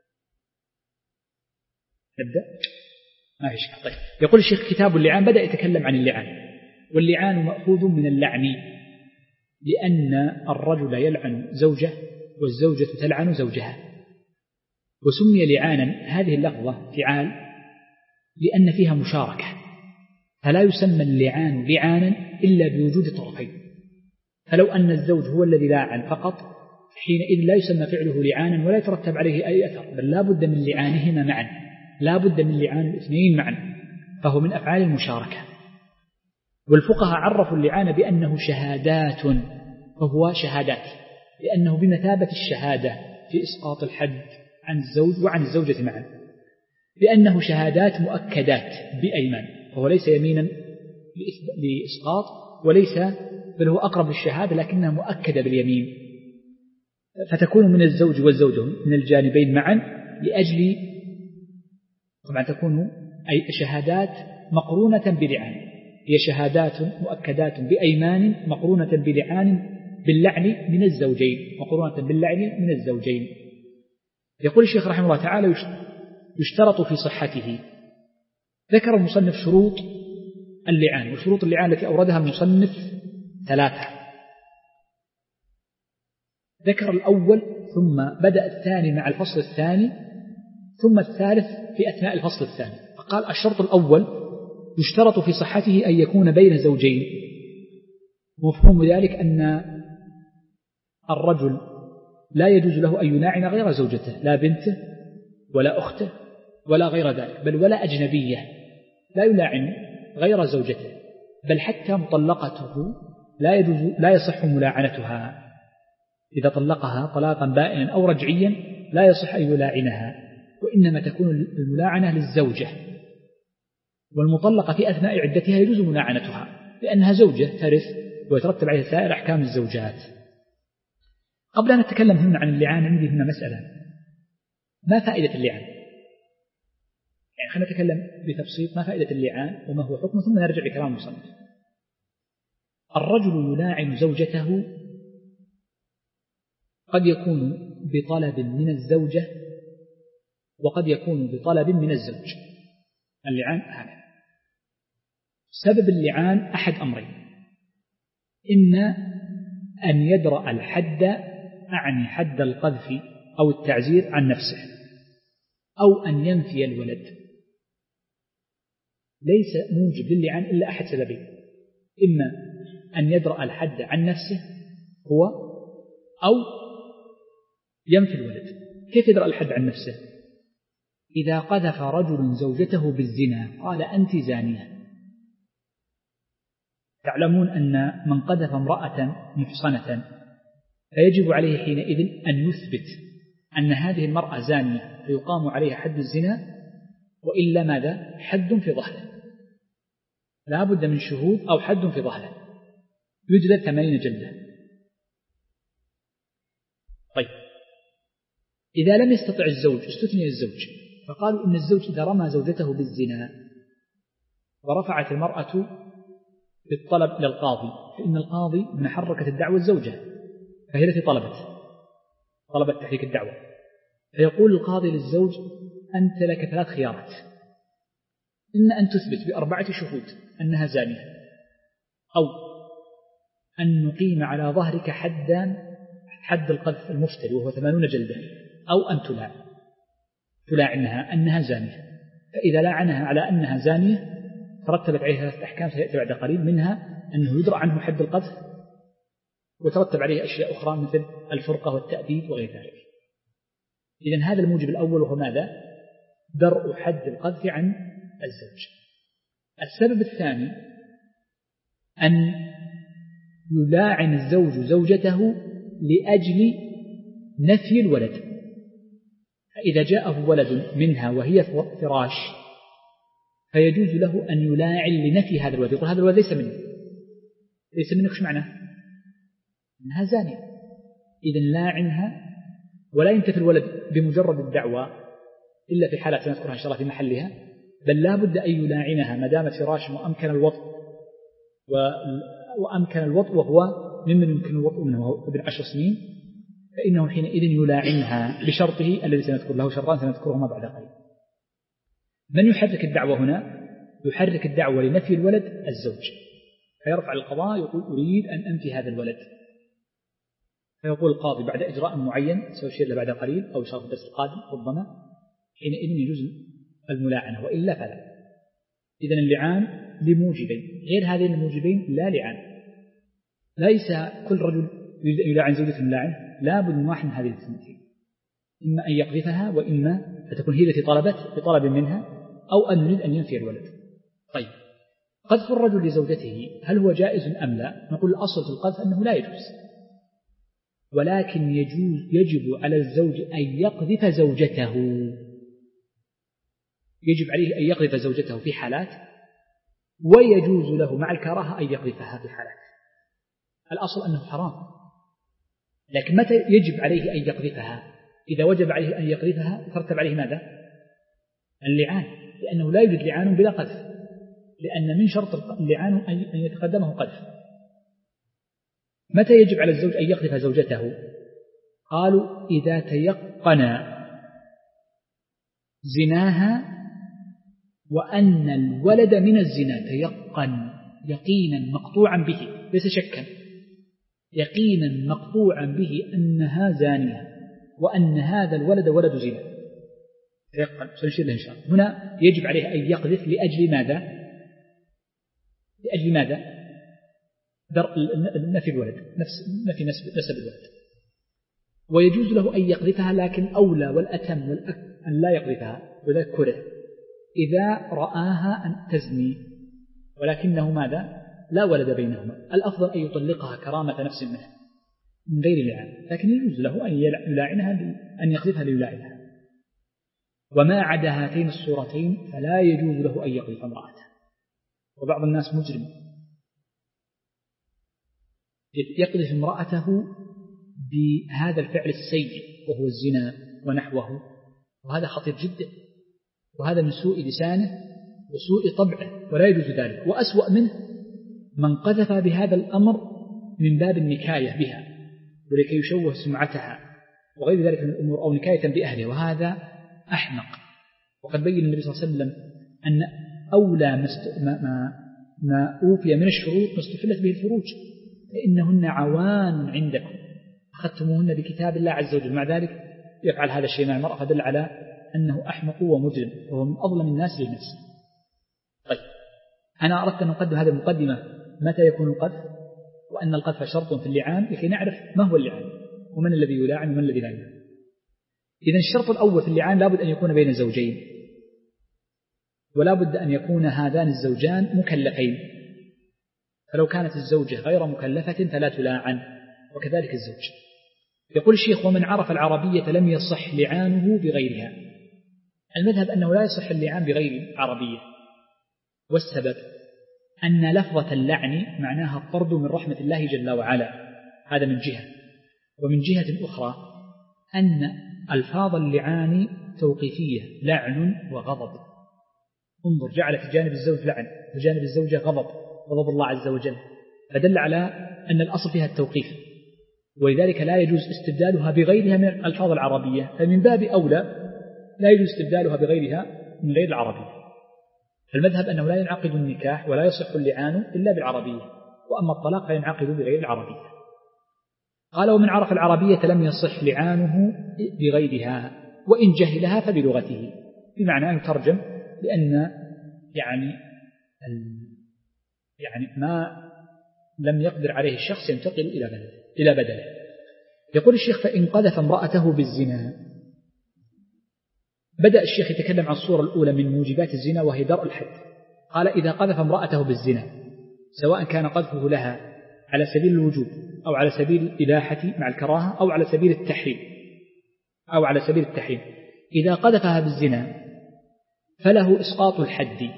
نبدأ ما في شك. طيب يقول الشيخ كتاب اللعان بدأ يتكلم عن اللعان، واللعان مأخوذ من اللعن، لأن الرجل يلعن زوجه والزوجة تلعن زوجها، وسمي لعانا هذه اللفظة فعال لأن فيها مشاركة، فلا يسمى اللعان لعانا إلا بوجود طرفين، فلو أن الزوج هو الذي لاعن فقط حينئذ لا يسمى فعله لعانا ولا يترتب عليه أي أثر، بل لا بد من لعانهما معا، لا بد من لعان الاثنين معا، فهو من أفعال المشاركة. والفقهاء عرفوا اللعان بأنه شهادات، فهو شهادات لأنه بمثابة الشهادة في إسقاط الحد عن الزوج وعن الزوجة معا، لأنه شهادات مؤكدات بأيمان، فهو ليس يمينا لإسقاط وليس، بل هو أقرب للشهادة لكنها مؤكدة باليمين، فتكون من الزوج والزوجة من الجانبين معا لأجل طبعا تكون أي شهادات مقرونة بلعان، هي شهادات مؤكدات بأيمان مقرونة بلعان باللعن من الزوجين، مقرونة باللعن من الزوجين. يقول الشيخ رحمه الله تعالى يشترط في صحته. ذكر المصنف شروط اللعان، وشروط اللعان التي أوردها المصنف ثلاثة، ذكر الأول ثم بدأ الثاني مع الفصل الثاني ثم الثالث في أثناء الفصل الثاني، فقال الشرط الأول يشترط في صحته أن يكون بين زوجين، ومفهوم ذلك أن الرجل لا يجوز له أن يلاعن غير زوجته، لا بنته ولا أخته ولا غير ذلك، بل ولا أجنبية لا يلاعن غير زوجته، بل حتى مطلقته لا يجوز لا يصح ملاعنتها، إذا طلقها طلاقا بائنا أو رجعيا لا يصح أن يلاعنها، وإنما تكون الملاعنة للزوجة، والمطلقة في أثناء عدتها يجوز ملاعنتها لأنها زوجة ترث ويترتب عليها سائر أحكام الزوجات. قبل أن نتكلم هنا عن اللعان عندي هنا مسألة، ما فائدة اللعان؟ يعني خلينا نتكلم بتبسيط ما فائدة اللعان وما هو حكمه ثم نرجع لكلام المصنف. الرجل يلاعن زوجته قد يكون بطلب من الزوجة وقد يكون بطلب من الزوج، اللعان هذا سبب اللعان أحد أمرين، إما أن يدرأ الحد أعني حد القذف أو التعزير عن نفسه، أو أن ينفي الولد، ليس موجب للعان إلا أحد سببين، إما أن يدرأ الحد عن نفسه هو أو ينفي الولد. كيف يدرأ الحد عن نفسه؟ إذا قذف رجل زوجته بالزنا قال أنت زانية، تعلمون أن من قذف امرأة محصنة فيجب عليه حينئذ أن يثبت أن هذه المرأة زانية فيقام عليها حد الزنا، وإلا ماذا؟ حد في ظهره، لا بد من شهود أو حد في ظهره، يجلد ثمانين جلدة. طيب إذا لم يستطع الزوج استثني الزوج، فقالوا إن الزوج إذا رمى زوجته بالزنا ورفعت المرأة بالطلب إلى القاضي، فإن القاضي من حركت الدعوة الزوجة، فهي التي طلبت طلبت تحريك الدعوة، فيقول القاضي للزوج أنت لك ثلاث خيارات، إن أن تثبت بأربعة شهود أنها زانية، أو أن نقيم على ظهرك حدا حد القذف المفتري وهو ثمانون جلدة، أو أن تلاعن تلاعنها أنها زانية. فإذا لاعنها على أنها زانية ترتبت عليها ثلاث أحكام سيأتي بعد قليل، منها أنه يدرأ عنه حد القذف، وترتب عليه أشياء أخرى مثل الفرقة والتأديب وغير ذلك. إذن هذا الموجب الأول، وهو ماذا؟ درء حد القذف عن الزوج. السبب الثاني أن يلاعن الزوج زوجته لأجل نفي الولد. فإذا جاءه ولد منها وهي فراش فيجوز له أن يلاعن لنفي هذا الولد، يقول هذا الولد ليس منك، ليس منك، شو معناه؟ إنها زانية. إذن لاعنها ولا ينتفي الولد بمجرد الدعوة إلا في حالة سنذكرها إن شاء الله في محلها، بل لا بد أن يلاعنها ما دامت فراش وأمكن الوطء وأمكن الوطء وهو ممن يمكن الوطء منه ابن عشر سنين، فإنه حينئذ يلاعنها بشرطه الذي سنذكر له شرطان سنذكرهما بعد قليل. من يحرك الدعوة هنا؟ يحرك الدعوة لنفي الولد الزوج، فيرفع القضاء يقول أريد أن أنفي هذا الولد، فيقول القاضي بعد إجراء معين سأشير له بعد قليل أو إن شاء الله في الدرس القادم ربما، حينئذ يجوز الملاعنة، وإلا فلا. إذن اللعان لموجبين، غير هذين الموجبين لا لعان. ليس كل رجل يلاعن زوجته ملاعن، لا بد من واحد من هذه الثنتين، إما أن يقذفها وإما فتكون هي التي طلبت بطلب منها، أو أن يريد أن ينفي الولد. طيب، قذف الرجل لزوجته هل هو جائز أم لا؟ نقول الأصل في القذف أنه لا يجوز، ولكن يجوز يجب على الزوج أن يقذف زوجته، يجب عليه أن يقذف زوجته في حالات، ويجوز له مع الكراهة أن يقذفها في حالات. الأصل أنه حرام، لكن متى يجب عليه أن يقذفها؟ إذا وجب عليه أن يقذفها ترتب عليه ماذا؟ اللعان، لأنه لا يوجد لعان بلا قذف، لأن من شرط اللعان أن يتقدمه قذف. متى يجب على الزوج أن يقذف زوجته؟ قالوا إذا تيقن زناها وأن الولد من الزنا، تيقن يقينا مقطوعا به ليس شكا، يقينا مقطوعا به أنها زانية وأن هذا الولد ولد زنا، تيقن. سنشير له إن شاء الله. هنا يجب عليه أن يقذف لأجل ماذا؟ لأجل ماذا؟ نفي الولد، نفس نفي نسب الولد. ويجوز له أن يقذفها، لكن أولى والأتم والأكثر أن لا يقذفها، وذلك كره إذا رآها أن تزني ولكنه ماذا؟ لا ولد بينهما، الأفضل أن يطلقها كرامة نفس منها من غير لعان، لكن يجوز له أن يلاعنها، أن يقذفها ليلاعنها. وما عدا هاتين الصورتين فلا يجوز له أن يقذف امرأته. وبعض الناس مجرم يقذف امرأته بهذا الفعل السيء وهو الزنا ونحوه، وهذا خطير جدا، وهذا من سوء لسانه وسوء طبعه، ولا يجوز ذلك. وأسوأ منه من قذف بهذا الأمر من باب النكاية بها ولكي يشوه سمعتها وغير ذلك من الأمور، أو نكاية بأهلها، وهذا أحمق. وقد بين النبي صلى الله عليه وسلم أن أولى ما, ما, ما أوفي من الشروط ما استحلت به الفروج، فإنهن عوان عندكم أخذتموهن بكتاب الله عز وجل، مع ذلك يفعل هذا الشيء مع المرأة، فدل على أنه أحمق ومجرم وهو من أظلم الناس للنفس. طيب، أنا أردت أن أقدم هذه المقدمة متى يكون القذف، وأن القذف شرط في اللعان لكي نعرف ما هو اللعان ومن الذي يلاعن ومن الذي لا يلاعن. إذن الشرط الأول في اللعان لابد أن يكون بين زوجين، ولا بد أن يكون هذان الزوجان مكلفين، فلو كانت الزوجة غير مكلفة فلا تلاعن، وكذلك الزوج. يقول الشيخ: ومن عرف العربية لم يصح لعانه بغيرها. المذهب أنه لا يصح اللعان بغير عربية، والسبب أن لفظة اللعن معناها الطرد من رحمة الله جل وعلا، هذا من جهة. ومن جهة أخرى أن ألفاظ اللعان توقيفية، لعن وغضب. انظر، جعل في جانب الزوج لعن وفي جانب الزوجة غضب، غضب الله عز وجل، فدل على أن الأصل فيها التوقيف، ولذلك لا يجوز استبدالها بغيرها من الألفاظ العربية، فمن باب أولى لا يجوز استبدالها بغيرها من غير العربية. فالمذهب أنه لا ينعقد النكاح ولا يصح اللعان إلا بالعربية، وأما الطلاق فينعقد بغير العربية. قال ومن عرف العربية لم يصح لعانه بغيرها وإن جهلها فبلغته، بمعنى يترجم لأن يعني يعني ما لم يقدر عليه الشخص ينتقل إلى بدله إلى بدله. يقول الشيخ فإن قذف امرأته بالزنا. بدأ الشيخ يتكلم عن الصورة الأولى من موجبات الزنا وهي درء الحد. قال إذا قذف امرأته بالزنا سواء كان قذفه لها على سبيل الوجوب أو على سبيل الإباحة مع الكراهة أو على سبيل التحريم أو على سبيل التحريم إذا قذفها بالزنا فله إسقاط الحد.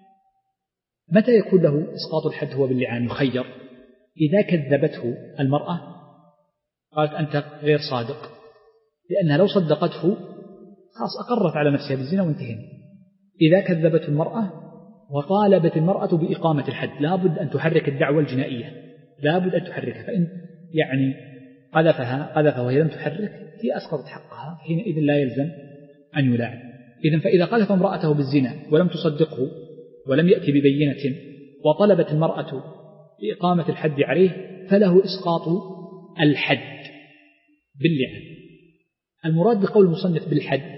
متى يكون له إسقاط الحد؟ هو باللعان يخير. إذا كذبته المرأة قالت أنت غير صادق، لأنها لو صدقته خلاص أقرت على نفسها بالزنا وانتهينا. إذا كذبته المرأة وطالبت المرأة بإقامة الحد لابد أن تحرك الدعوة الجنائية، لابد أن تحركها. فإن يعني قذفها قذفها وهي لم تحرك هي أسقطت حقها، حينئذ لا يلزم أن يلاعن. إذن فإذا قذف امرأته بالزنا ولم تصدقه ولم يأتي ببينة وطلبت المرأة بإقامة الحد عليه فله إسقاط الحد باللعن. المراد بقول المصنف بالحد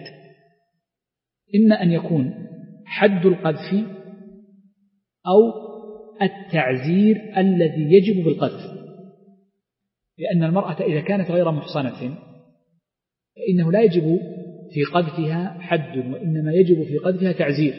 إما أن يكون حد القذف أو التعزير الذي يجب بالقذف، لأن المرأة إذا كانت غير محصنة فإنه لا يجب في قذفها حد وإنما يجب في قذفها تعزير،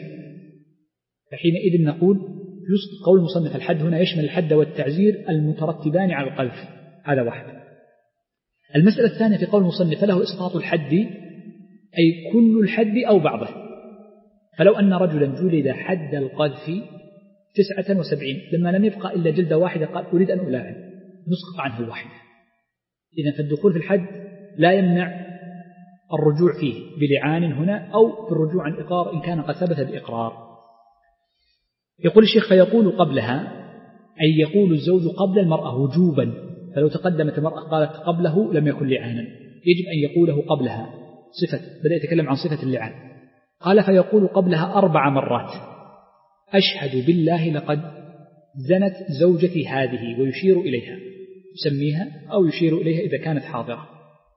فحينئذ نقول يسقط قول المصنف الحد هنا يشمل الحد والتعزير المترتبان على القذف. هذا واحد. المسألة الثانية في قول المصنف له إسقاط الحد أي كل الحد أو بعضه. فلو أن رجلا جلد حد القذف تسعة وسبعين لما لم يبقى إلا جلدة واحدة قال أريد أن ألاعن نسقط عنه واحدة. إذن فالدخول في الحد لا يمنع الرجوع فيه بلعان هنا أو بالرجوع عن إقرار إن كان قد ثبت بإقرار. يقول الشيخ فيقول قبلها أي يقول الزوج قبل المرأة وجوبا، فلو تقدمت المرأة قالت قبله لم يكن لعانا، يجب أن يقوله قبلها. صفة بدأ يتكلم عن صفة اللعان. قال فيقول قبلها أربع مرات أشهد بالله لقد زنت زوجتي هذه ويشير إليها، يسميها أو يشير إليها إذا كانت حاضرة.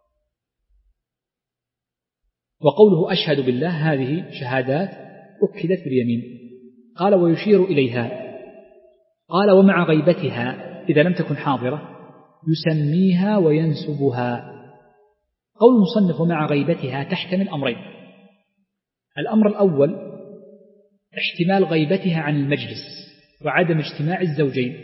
وقوله أشهد بالله هذه شهادات أكدت باليمين. قال ويشير إليها. قال ومع غيبتها إذا لم تكن حاضرة يسميها وينسبها. قول المصنف ومع غيبتها تحتمل أمرين. الأمر الأول احتمال غيبتها عن المجلس وعدم اجتماع الزوجين،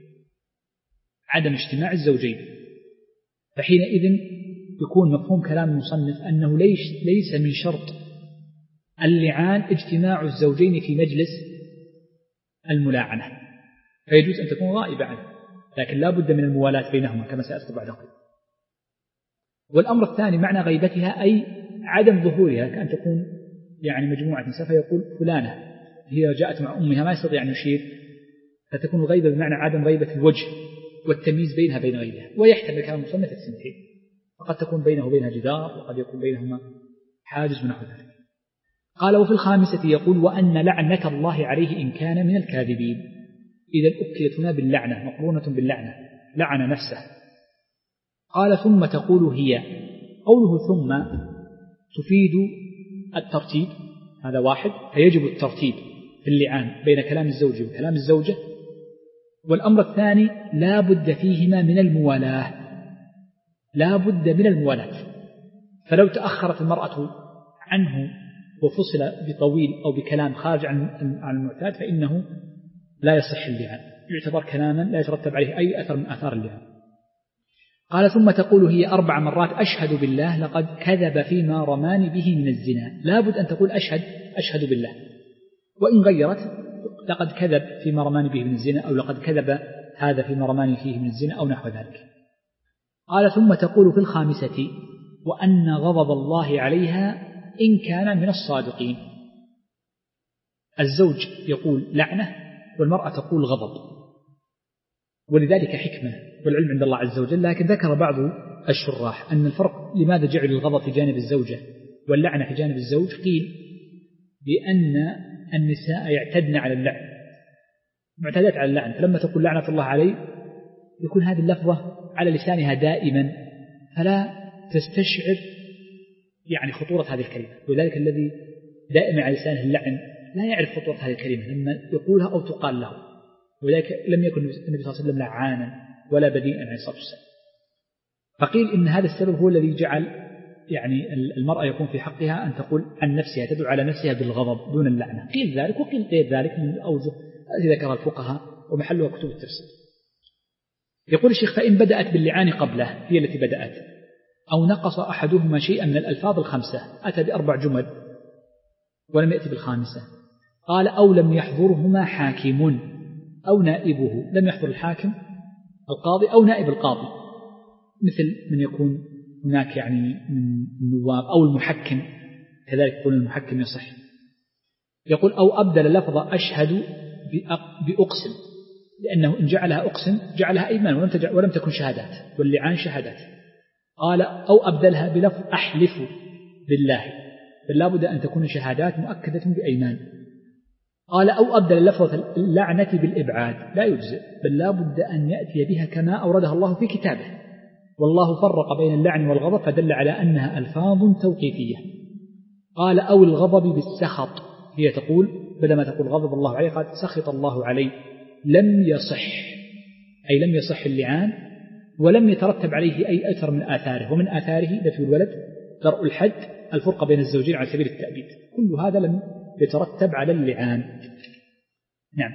عدم اجتماع الزوجين فحينئذ يكون مفهوم كلام المصنف أنه ليس, ليس من شرط اللعان اجتماع الزوجين في مجلس الملاعنة، فيجوز أن تكون غائبة عنه لكن لا بد من الموالاة بينهما كما سأذكر بعد قليل. والأمر الثاني معنى غيبتها أي عدم ظهورها، كأن تكون يعني مجموعة نساء فيقول فلانة هي جاءت مع أمها ما يستطيع أن يشير، فتكون الغيبة بمعنى عدم غيبة الوجه والتمييز بينها بين غيرها. ويحتمل كلام المصنف السنتين، فقد تكون بينه وبينها جدار وقد يكون بينهما حاجز ونحو ذلك. قال وفي الخامسة يقول وأن لعنة الله عليه إن كان من الكاذبين. إذا أكدت هنا باللعنة مقرونة باللعنة، لعن نفسه. قال ثم تقول هي. قوله ثم تفيد الترتيب، هذا واحد، فيجب الترتيب في اللعان بين كلام الزوج وكلام الزوجة. والأمر الثاني لا بد فيهما من الموالاة، لا بد من الموالاة. فلو تأخرت المرأة عنه وفصل بطويل أو بكلام خارج عن المعتاد فإنه لا يصح اللعان، يعتبر كلاما لا يترتب عليه أي أثر من آثار اللعان. قال ثم تقول هي أربع مرات أشهد بالله لقد كذب فيما رماني به من الزنا. لا بد أن تقول أشهد أشهد بالله، وإن غيرت لقد كذب فيما رماني به من الزنا أو لقد كذب هذا فيما رماني فيه من الزنا أو نحو ذلك. قال ثم تقول في الخامسة وأن غضب الله عليها إن كان من الصادقين. الزوج يقول لعنة والمرأة تقول غضب، ولذلك حكمة والعلم عند الله عز وجل. لكن ذكر بعض الشراح أن الفرق لماذا جعل الغضب في جانب الزوجة واللعنة في جانب الزوج، قيل بأن النساء يعتدن على اللعن معتادات على اللعن، فلما تقول لعنة الله عليه يكون هذه اللفظة على لسانها دائما، فلا تستشعر يعني خطورة هذه الكلمة. ولذلك الذي دائما على لسانه اللعن لا يعرف خطورة هذه الكلمة لما يقولها أو تقال له. ولذلك لم يكن النبي صلى الله عليه وسلم لعانا ولا بديئا عليه الصلاة والسلام. فقيل إن هذا السبب هو الذي جعل يعني المرأة يكون في حقها أن تقول عن نفسها، تدعو على نفسها بالغضب دون اللعنة. قيل ذلك وقيل غير ذلك من الأوجه التي ذكرها الفقهاء ومحلها كتب التفسير. يقول الشيخ: فإن بدأت باللعان قبله، هي التي بدأت، أو نقص أحدهما شيئا من الألفاظ الخمسة، أتى بأربع جمل ولم يأتي بالخامسة، قال: أو لم يحضرهما حاكم أو نائبه، لم يحضر الحاكم القاضي أو نائب القاضي، مثل من يكون هناك يعني من النواب أو المحكم، كذلك يقول المحكم يصح. يقول: أو أبدل لفظ أشهد بأقسم، لأنه إن جعلها أقسم جعلها أيمان ولم, ولم تكن شهادات، واللعان شهادات. قال: أو أبدلها بلفظ أحلف بالله، بل لا بد أن تكون شهادات مؤكدة بأيمان. قال: أو أبدل لفظ اللعنة بالإبعاد، لا يجزئ، بل لا بد أن يأتي بها كما أوردها الله في كتابه، والله فرق بين اللعن والغضب فدل على أنها ألفاظ توقيفية. قال: أو الغضب بالسخط، هي تقول بدل ما تقول غضب الله عليه قال سخط الله عليه، لم يصح، أي لم يصح اللعان ولم يترتب عليه أي أثر من آثاره، ومن آثاره نفي الولد، درء الحد، الفرقة بين الزوجين على سبيل التأبيد، كل هذا لم يترتب على اللعان. نعم،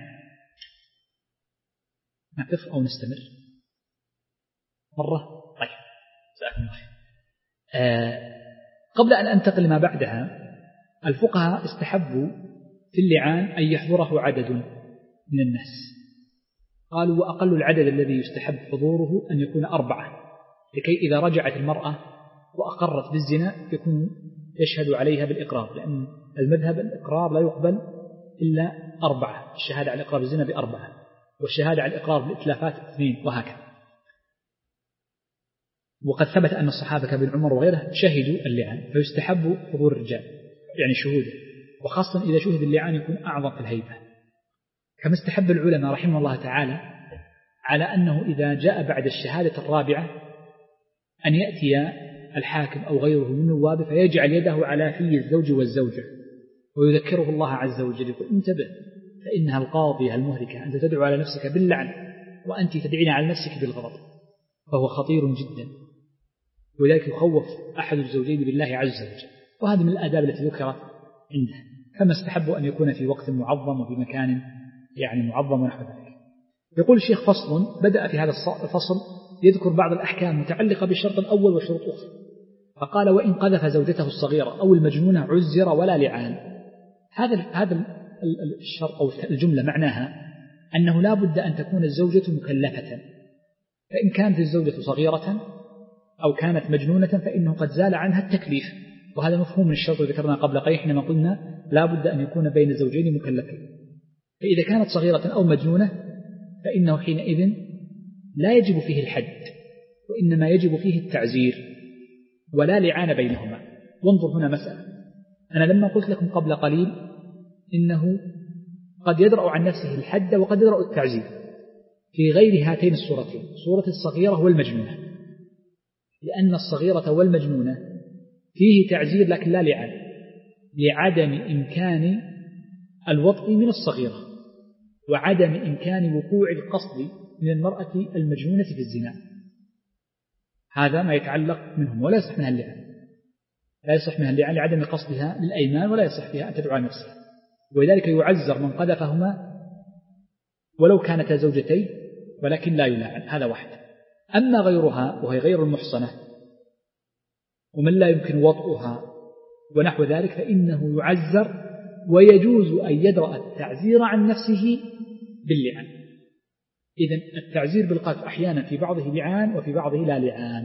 نقف أو نستمر مرة؟ طيب، جزاكم الله خير. آه قبل أن أنتقل لما بعدها، الفقهاء استحبوا في اللعان أن يحضره عدد من الناس. قالوا: وأقل العدد الذي يستحب حضوره أن يكون أربعة، لكي إذا رجعت المرأة وأقرت بالزنا يكون يشهد عليها بالإقرار، لأن المذهب الإقرار لا يقبل إلا أربعة، الشهادة على الإقرار بالزنا بأربعة، والشهادة على الإقرار بالإتلافات اثنين، وهكذا. وقد ثبت أن الصحابة كابن عمر وغيره شهدوا اللعان، فيستحب حضور الرجال يعني شهوده، وخاصة إذا شهد اللعان يكون أعظم في الهيبة. كما استحب العلماء رحمه الله تعالى على أنه إذا جاء بعد الشهادة الرابعة أن يأتي الحاكم أو غيره من نوابه فيجعل يده على في الزوج والزوجة ويذكره الله عز وجل، يقول: انتبه فإنها القاضية المهلكة، أنت تدعو على نفسك باللعن وأنت تدعين على نفسك بالغضب، فهو خطير جدا، ولذلك يخوف أحد الزوجين بالله عز وجل. وهذه من الآداب التي ذكرت عنده، كما استحبوا أن يكون في وقت معظم وفي مكان يعني معظم ونحو ذلك. يقول الشيخ: فصل، بدأ في هذا الفصل يذكر بعض الأحكام متعلقة بالشرط الأول وشروط أخرى، فقال: وإن قذف زوجته الصغيرة أو المجنونة عزر ولا لعان. هذا هذا الشرط أو الجملة معناها أنه لا بد أن تكون الزوجة مكلفة، فإن كانت الزوجة صغيرة أو كانت مجنونة فإنه قد زال عنها التكليف، وهذا مفهوم من الشرط الذي ذكرنا قبل قليل حينما قلنا لا بد أن يكون بين الزوجين مكلفين. فإذا كانت صغيرة أو مجنونة فإنه حينئذ لا يجب فيه الحد، وإنما يجب فيه التعزير ولا لعان بينهما. وانظر هنا مسألة، أنا لما قلت لكم قبل قليل إنه قد يدرأ عن نفسه الحد وقد يدرأ التعزير في غير هاتين الصورتين، صورة الصغيرة والمجنونة، لأن الصغيرة والمجنونة فيه تعزير لكن لا لعان، لعدم إمكان الوطء من الصغيرة وعدم إمكان وقوع القصد من المرأة المجنونة في الزنا. هذا ما يتعلق منهم، ولا يصح منها اللعان، لا يصح منها اللعان لعدم قصدها للأيمان، ولا يصح فيها أن تدعو عن نفسها، ولذلك يعزر من قذفهما ولو كانتا زوجتين ولكن لا يلعن، هذا واحد. أما غيرها وهي غير المحصنة ومن لا يمكن وطئها ونحو ذلك فإنه يعزر ويجوز أن يدرأ التعزير عن نفسه باللعان. إذن التعزير بالقذف أحيانا في بعضه لعان وفي بعضه لا لعان.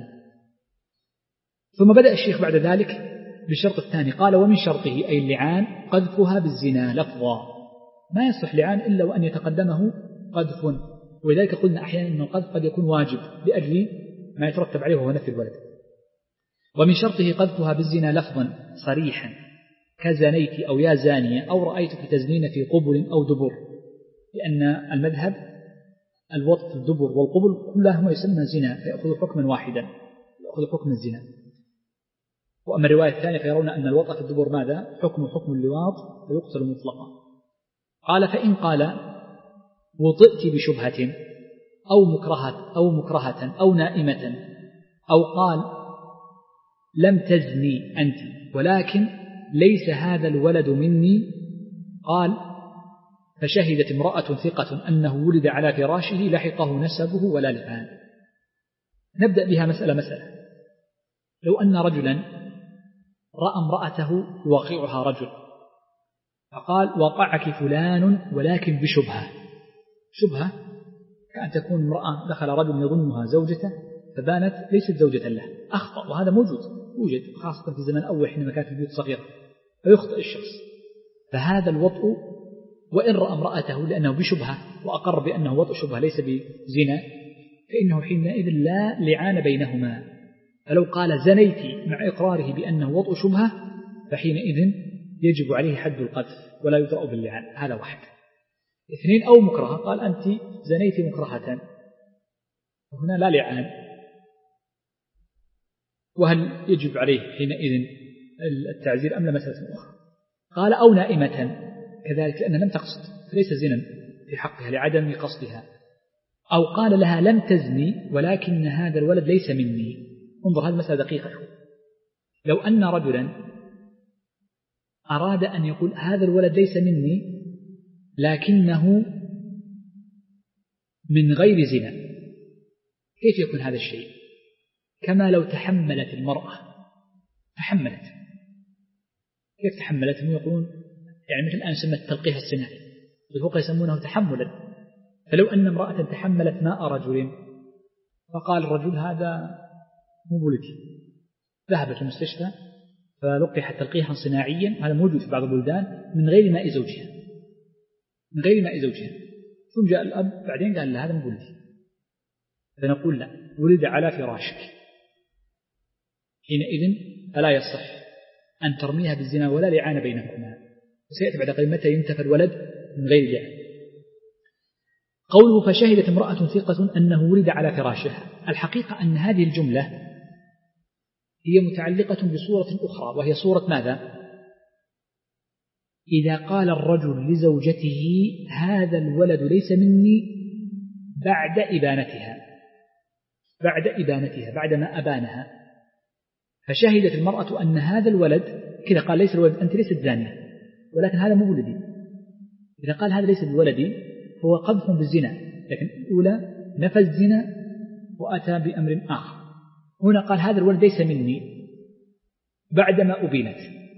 ثم بدأ الشيخ بعد ذلك بالشرط الثاني، قال: ومن شرطه أي اللعان قذفها بالزنا لفظا، ما يصح لعان إلا وأن يتقدمه قذف، ولذلك قلنا أحيانا أن القذف قد يكون واجب لأجل ما يترتب عليه وهو نفي الولد. ومن شرطه قذفها بالزنا لفظا صريحا كزنيت أو يا زانية أو رأيتك تزنين في قبل أو دبر، لأن المذهب الوطء في الدبر والقبل كلها ما يسمى زنا فيأخذ حكما واحدا، يأخذ حكم الزنا. وأما الرواية الثانية فيرون أن الوطء في الدبر ماذا؟ حكم حكم اللواط فيقتل مطلقا. قال فإن قال وطئت بشبهة أو مكرهة أو مكرهة أو نائمة، أو قال لم تزني أنت ولكن ليس هذا الولد مني، قال فشهدت امرأة ثقة أنه ولد على فراشه لحقه نسبه ولا لعان. نبدأ بها مسألة مسألة. لو أن رجلا رأى امرأته يوقعها رجل فقال وقعك فلان ولكن بشبهة، شبهة كأن تكون امرأة دخل رجل يظنها زوجته فبانت ليست زوجة له، أخطأ، وهذا موجود يوجد خاصة في الزمن الأول حينما كانت البيوت صغيرة فيخطئ الشخص. فهذا الوطء وإن رأى امرأته لأنه بشبهة وأقر بأنه وطء شبهة ليس بزنا فإنه حينئذ لا لعان بينهما. فلو قال زنيتي مع إقراره بأنه وطء شبهة فحينئذ يجب عليه حد القذف ولا يدرأ باللعان. هذا واحد. اثنين أو مكرهة، قال أنت زنيتي مكرهة وهنا لا لعان، وهل يجب عليه حينئذ التعزير أم لا مسألة أخرى. قال أو نائمة كذلك لأنها لم تقصد فليس زنا في حقها لعدم قصدها. أو قال لها لم تزني ولكن هذا الولد ليس مني. انظر هذه مسألة دقيقة. لو أن رجلا أراد أن يقول هذا الولد ليس مني لكنه من غير زنا، كيف يكون هذا الشيء؟ كما لو تحملت المرأة، تحملت، كيف تحملت؟ هم يقولون يعني مثل الآن يسمى التلقيح الصناعي، الفقهاء يسمونه تحملا. فلو أن امرأة تحملت ماء رجل فقال الرجل هذا مو بولدي، ذهبت المستشفى فلقحت تلقيحا صناعيا، هذا موجود في بعض البلدان، من غير ماء زوجها، من غير ماء زوجها. ثم جاء الأب بعدين قال لا هذا مو بولدي، فنقول لا، ولد على فراشك. حينئذ فلا يصح أن ترميها بالزنا ولا لعان بينكما. وسيأتي بعد قليل متى ينتفى الولد من غير لعان. قوله فشهدت امرأة ثقة أنه ولد على فراشها، الحقيقة أن هذه الجملة هي متعلقة بصورة أخرى، وهي صورة ماذا؟ إذا قال الرجل لزوجته هذا الولد ليس مني بعد إبانتها، بعد إبانتها بعدما أبانها، فشهدت المرأة أن هذا الولد كذا، قال ليس الولد، أنت ليست زانية ولكن هذا مو ولدي. إذا قال هذا ليس بولدي هو قذف بالزنا، لكن الأولى نفى الزنا وأتى بأمر آخر. هنا قال هذا الولد ليس مني بعدما أبينت،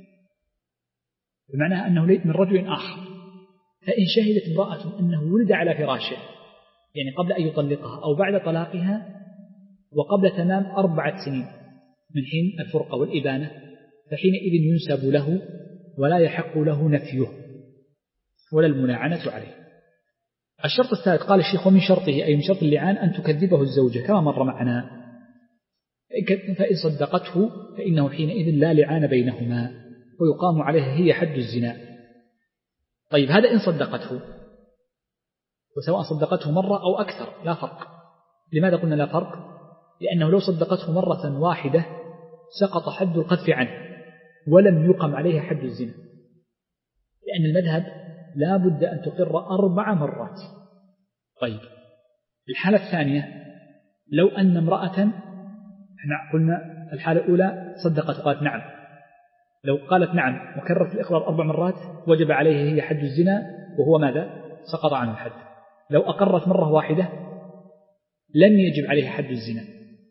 بمعنى أنه من رجل آخر. فإن شهدت امرأة أنه ولد على فراشه يعني قبل أن يطلقها أو بعد طلاقها وقبل تمام أربعة سنين من حين الفرقة والإبانة، فحينئذ ينسب له ولا يحق له نفيه ولا الملاعنة عليه. الشرط الثالث قال الشيخ ومن شرطه أي من شرط اللعان أن تكذبه الزوجة كما مر معنا، فإن صدقته فإنه حينئذ لا لعان بينهما ويقام عليها هي حد الزنا. طيب هذا إن صدقته، وسواء صدقته مرة أو أكثر لا فرق. لماذا قلنا لا فرق؟ لأنه لو صدقته مرة واحدة سقط حد القذف عنه ولم يقم عليها حد الزنا، لأن المذهب لا بد أن تقر أربع مرات. طيب الحالة الثانية لو أن امرأة، احنا قلنا الحالة الأولى صدقت قالت نعم، لو قالت نعم وكررت الإقرار أربع مرات وجب عليه هي حد الزنا وهو ماذا؟ سقط عنه الحد. لو أقرت مرة واحدة لم يجب عليه حد الزنا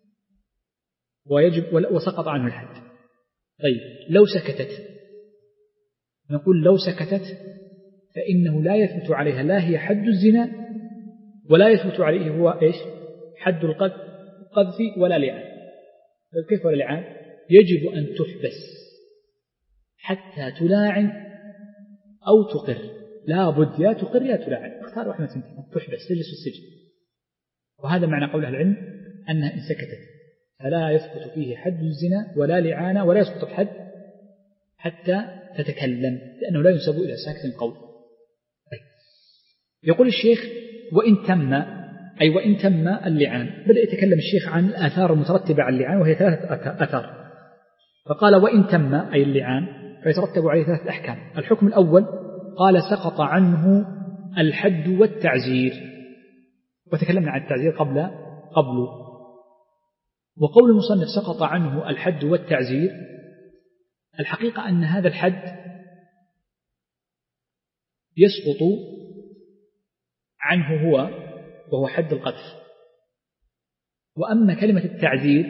ويجب وسقط عنه الحد. طيب لو سكتت، نقول لو سكتت فإنه لا يثبت عليها لا هي حد الزنا ولا يثبت عليه هو إيش؟ حد القذف ولا لعان. كيف ولا لعان؟ يجب أن تحبس حتى تلاعن أو تقر، لا بد يا تقر يا تلاعن، اختار واحدة تنتهي، تحبس تجلس في السجن. وهذا معنى قول أهل العلم أنها إن سكتت فلا يسقط فيه حد الزنا ولا لعان ولا يسقط الحد حتى تتكلم، لأنه لا ينسب إلى ساكت قول. طيب يقول الشيخ وإن تم، أي وإن تم اللعان. بدأ يتكلم الشيخ عن الآثار المترتبة على اللعان وهي ثلاثة آثار، فقال وإن تم أي اللعان فيترتب عليه ثلاثة أحكام. الحكم الأول قال سقط عنه الحد والتعزير، وتكلمنا عن التعزير قبل قبله. وقول المصنف سقط عنه الحد والتعزير، الحقيقة أن هذا الحد يسقط عنه هو وهو حد القذف، وأما كلمة التعزير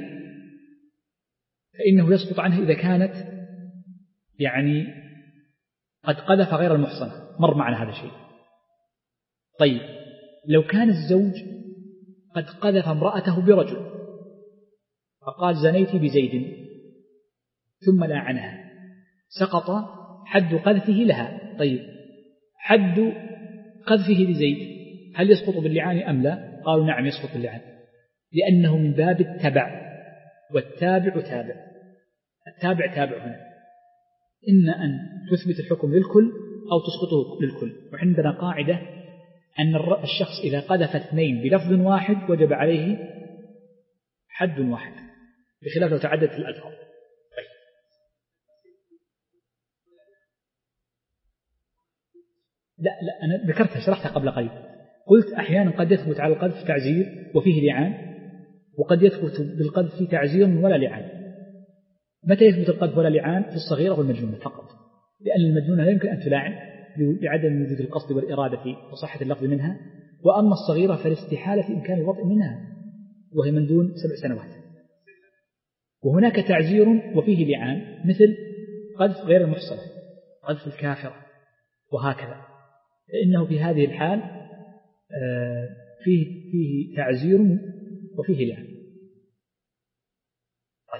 فإنه يسقط عنه إذا كانت يعني قد قذف غير المحصنة، مر معنا هذا الشيء. طيب لو كان الزوج قد قذف امرأته برجل فقال زنيت بزيد ثم لاعنها، سقط حد قذفه لها. طيب حد قذفه لزيد هل يسقط باللعان أم لا؟ قالوا نعم يسقط باللعان، لأنه من باب التبع، والتابع تابع. التابع تابع هنا، إما أن تثبت الحكم للكل أو تسقطه للكل. وعندنا قاعدة أن الشخص إذا قذف اثنين بلفظ واحد وجب عليه حد واحد، بخلاف لو تعددت الألفاظ. طيب. لا لا أنا ذكرتها شرحتها قبل قليل، قلت أحيانا قد يثبت على القذف تعزير وفيه لعان، وقد يثبت بالقذف فيه تعزير ولا لعان. متى يثبت القذف ولا لعان؟ في الصغيرة والمجنونة فقط، لأن المجنونة لا يمكن أن تلاعن بعدم وجود القصد والإرادة وصحة اللفظ منها، وأما الصغيرة فالاستحالة في إمكان الوضع منها وهي من دون سبع سنوات. وهناك تعزير وفيه لعان مثل قذف غير المحصنة، قذف الكافرة وهكذا، فإنه في هذه الحال فيه فيه تعزير وفيه لعان. طيب.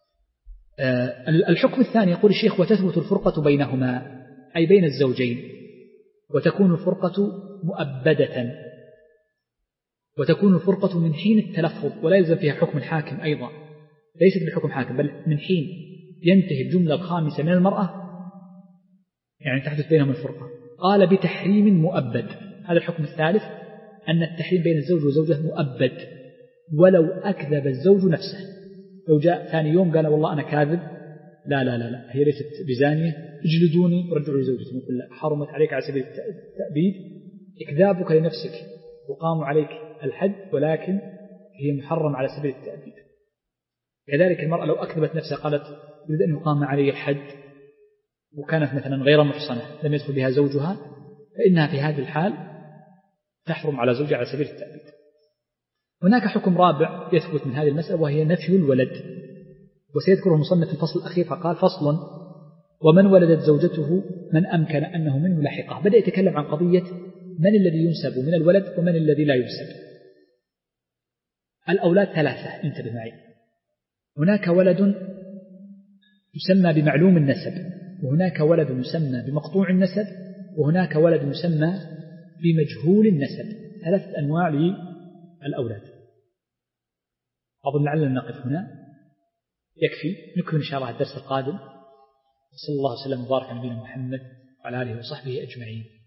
الحكم الثاني يقول الشيخ وتثبت الفرقة بينهما، أي بين الزوجين، وتكون الفرقة مؤبدة، وتكون الفرقة من حين التلفظ، ولا يلزم فيها حكم الحاكم أيضا، ليست بحكم حاكم بل من حين ينتهي الجملة الخامسة من المرأة يعني تحدث بينهم الفرقة. قال بتحريم مؤبد. هذا الحكم الثالث أن التحريم بين الزوج وزوجه مؤبد، ولو أكذب الزوج نفسه، لو جاء ثاني يوم قال والله أنا كاذب، لا لا لا لا هي ليست بزانية، اجلدوني ورجعوا لزوجتي، يقول لا حرمت عليك على سبيل التأبيد إكذابك لنفسك وقام عليك الحد، ولكن هي محرم على سبيل التأبيد. كذلك المرأة لو أكذبت نفسها قالت يريد أن يقام علي الحد وكانت مثلا غير محصنة لم يدخل بها زوجها، فإنها في هذه الحال تحرم على زوجها على سبيل التأبيد. هناك حكم رابع يثبت من هذه المسألة وهي نفي الولد، وسيذكره المصنف في الفصل الأخير فقال فصل ومن ولدت زوجته من أمكن أنه منه لاحقه. بدأ يتكلم عن قضية من الذي ينسب من الولد ومن الذي لا ينسب. الأولاد ثلاثة، انتبه معي. هناك ولد يسمى بمعلوم النسب، وهناك ولد يسمى بمقطوع النسب، وهناك ولد يسمى بمجهول النسب. ثلاثة أنواع للأولاد. أظن لعلنا نقف هنا، يكفي، نكمل إن شاء الله الدرس القادم. صلى الله وسلم وبارك على نبينا محمد وعلى آله وصحبه أجمعين.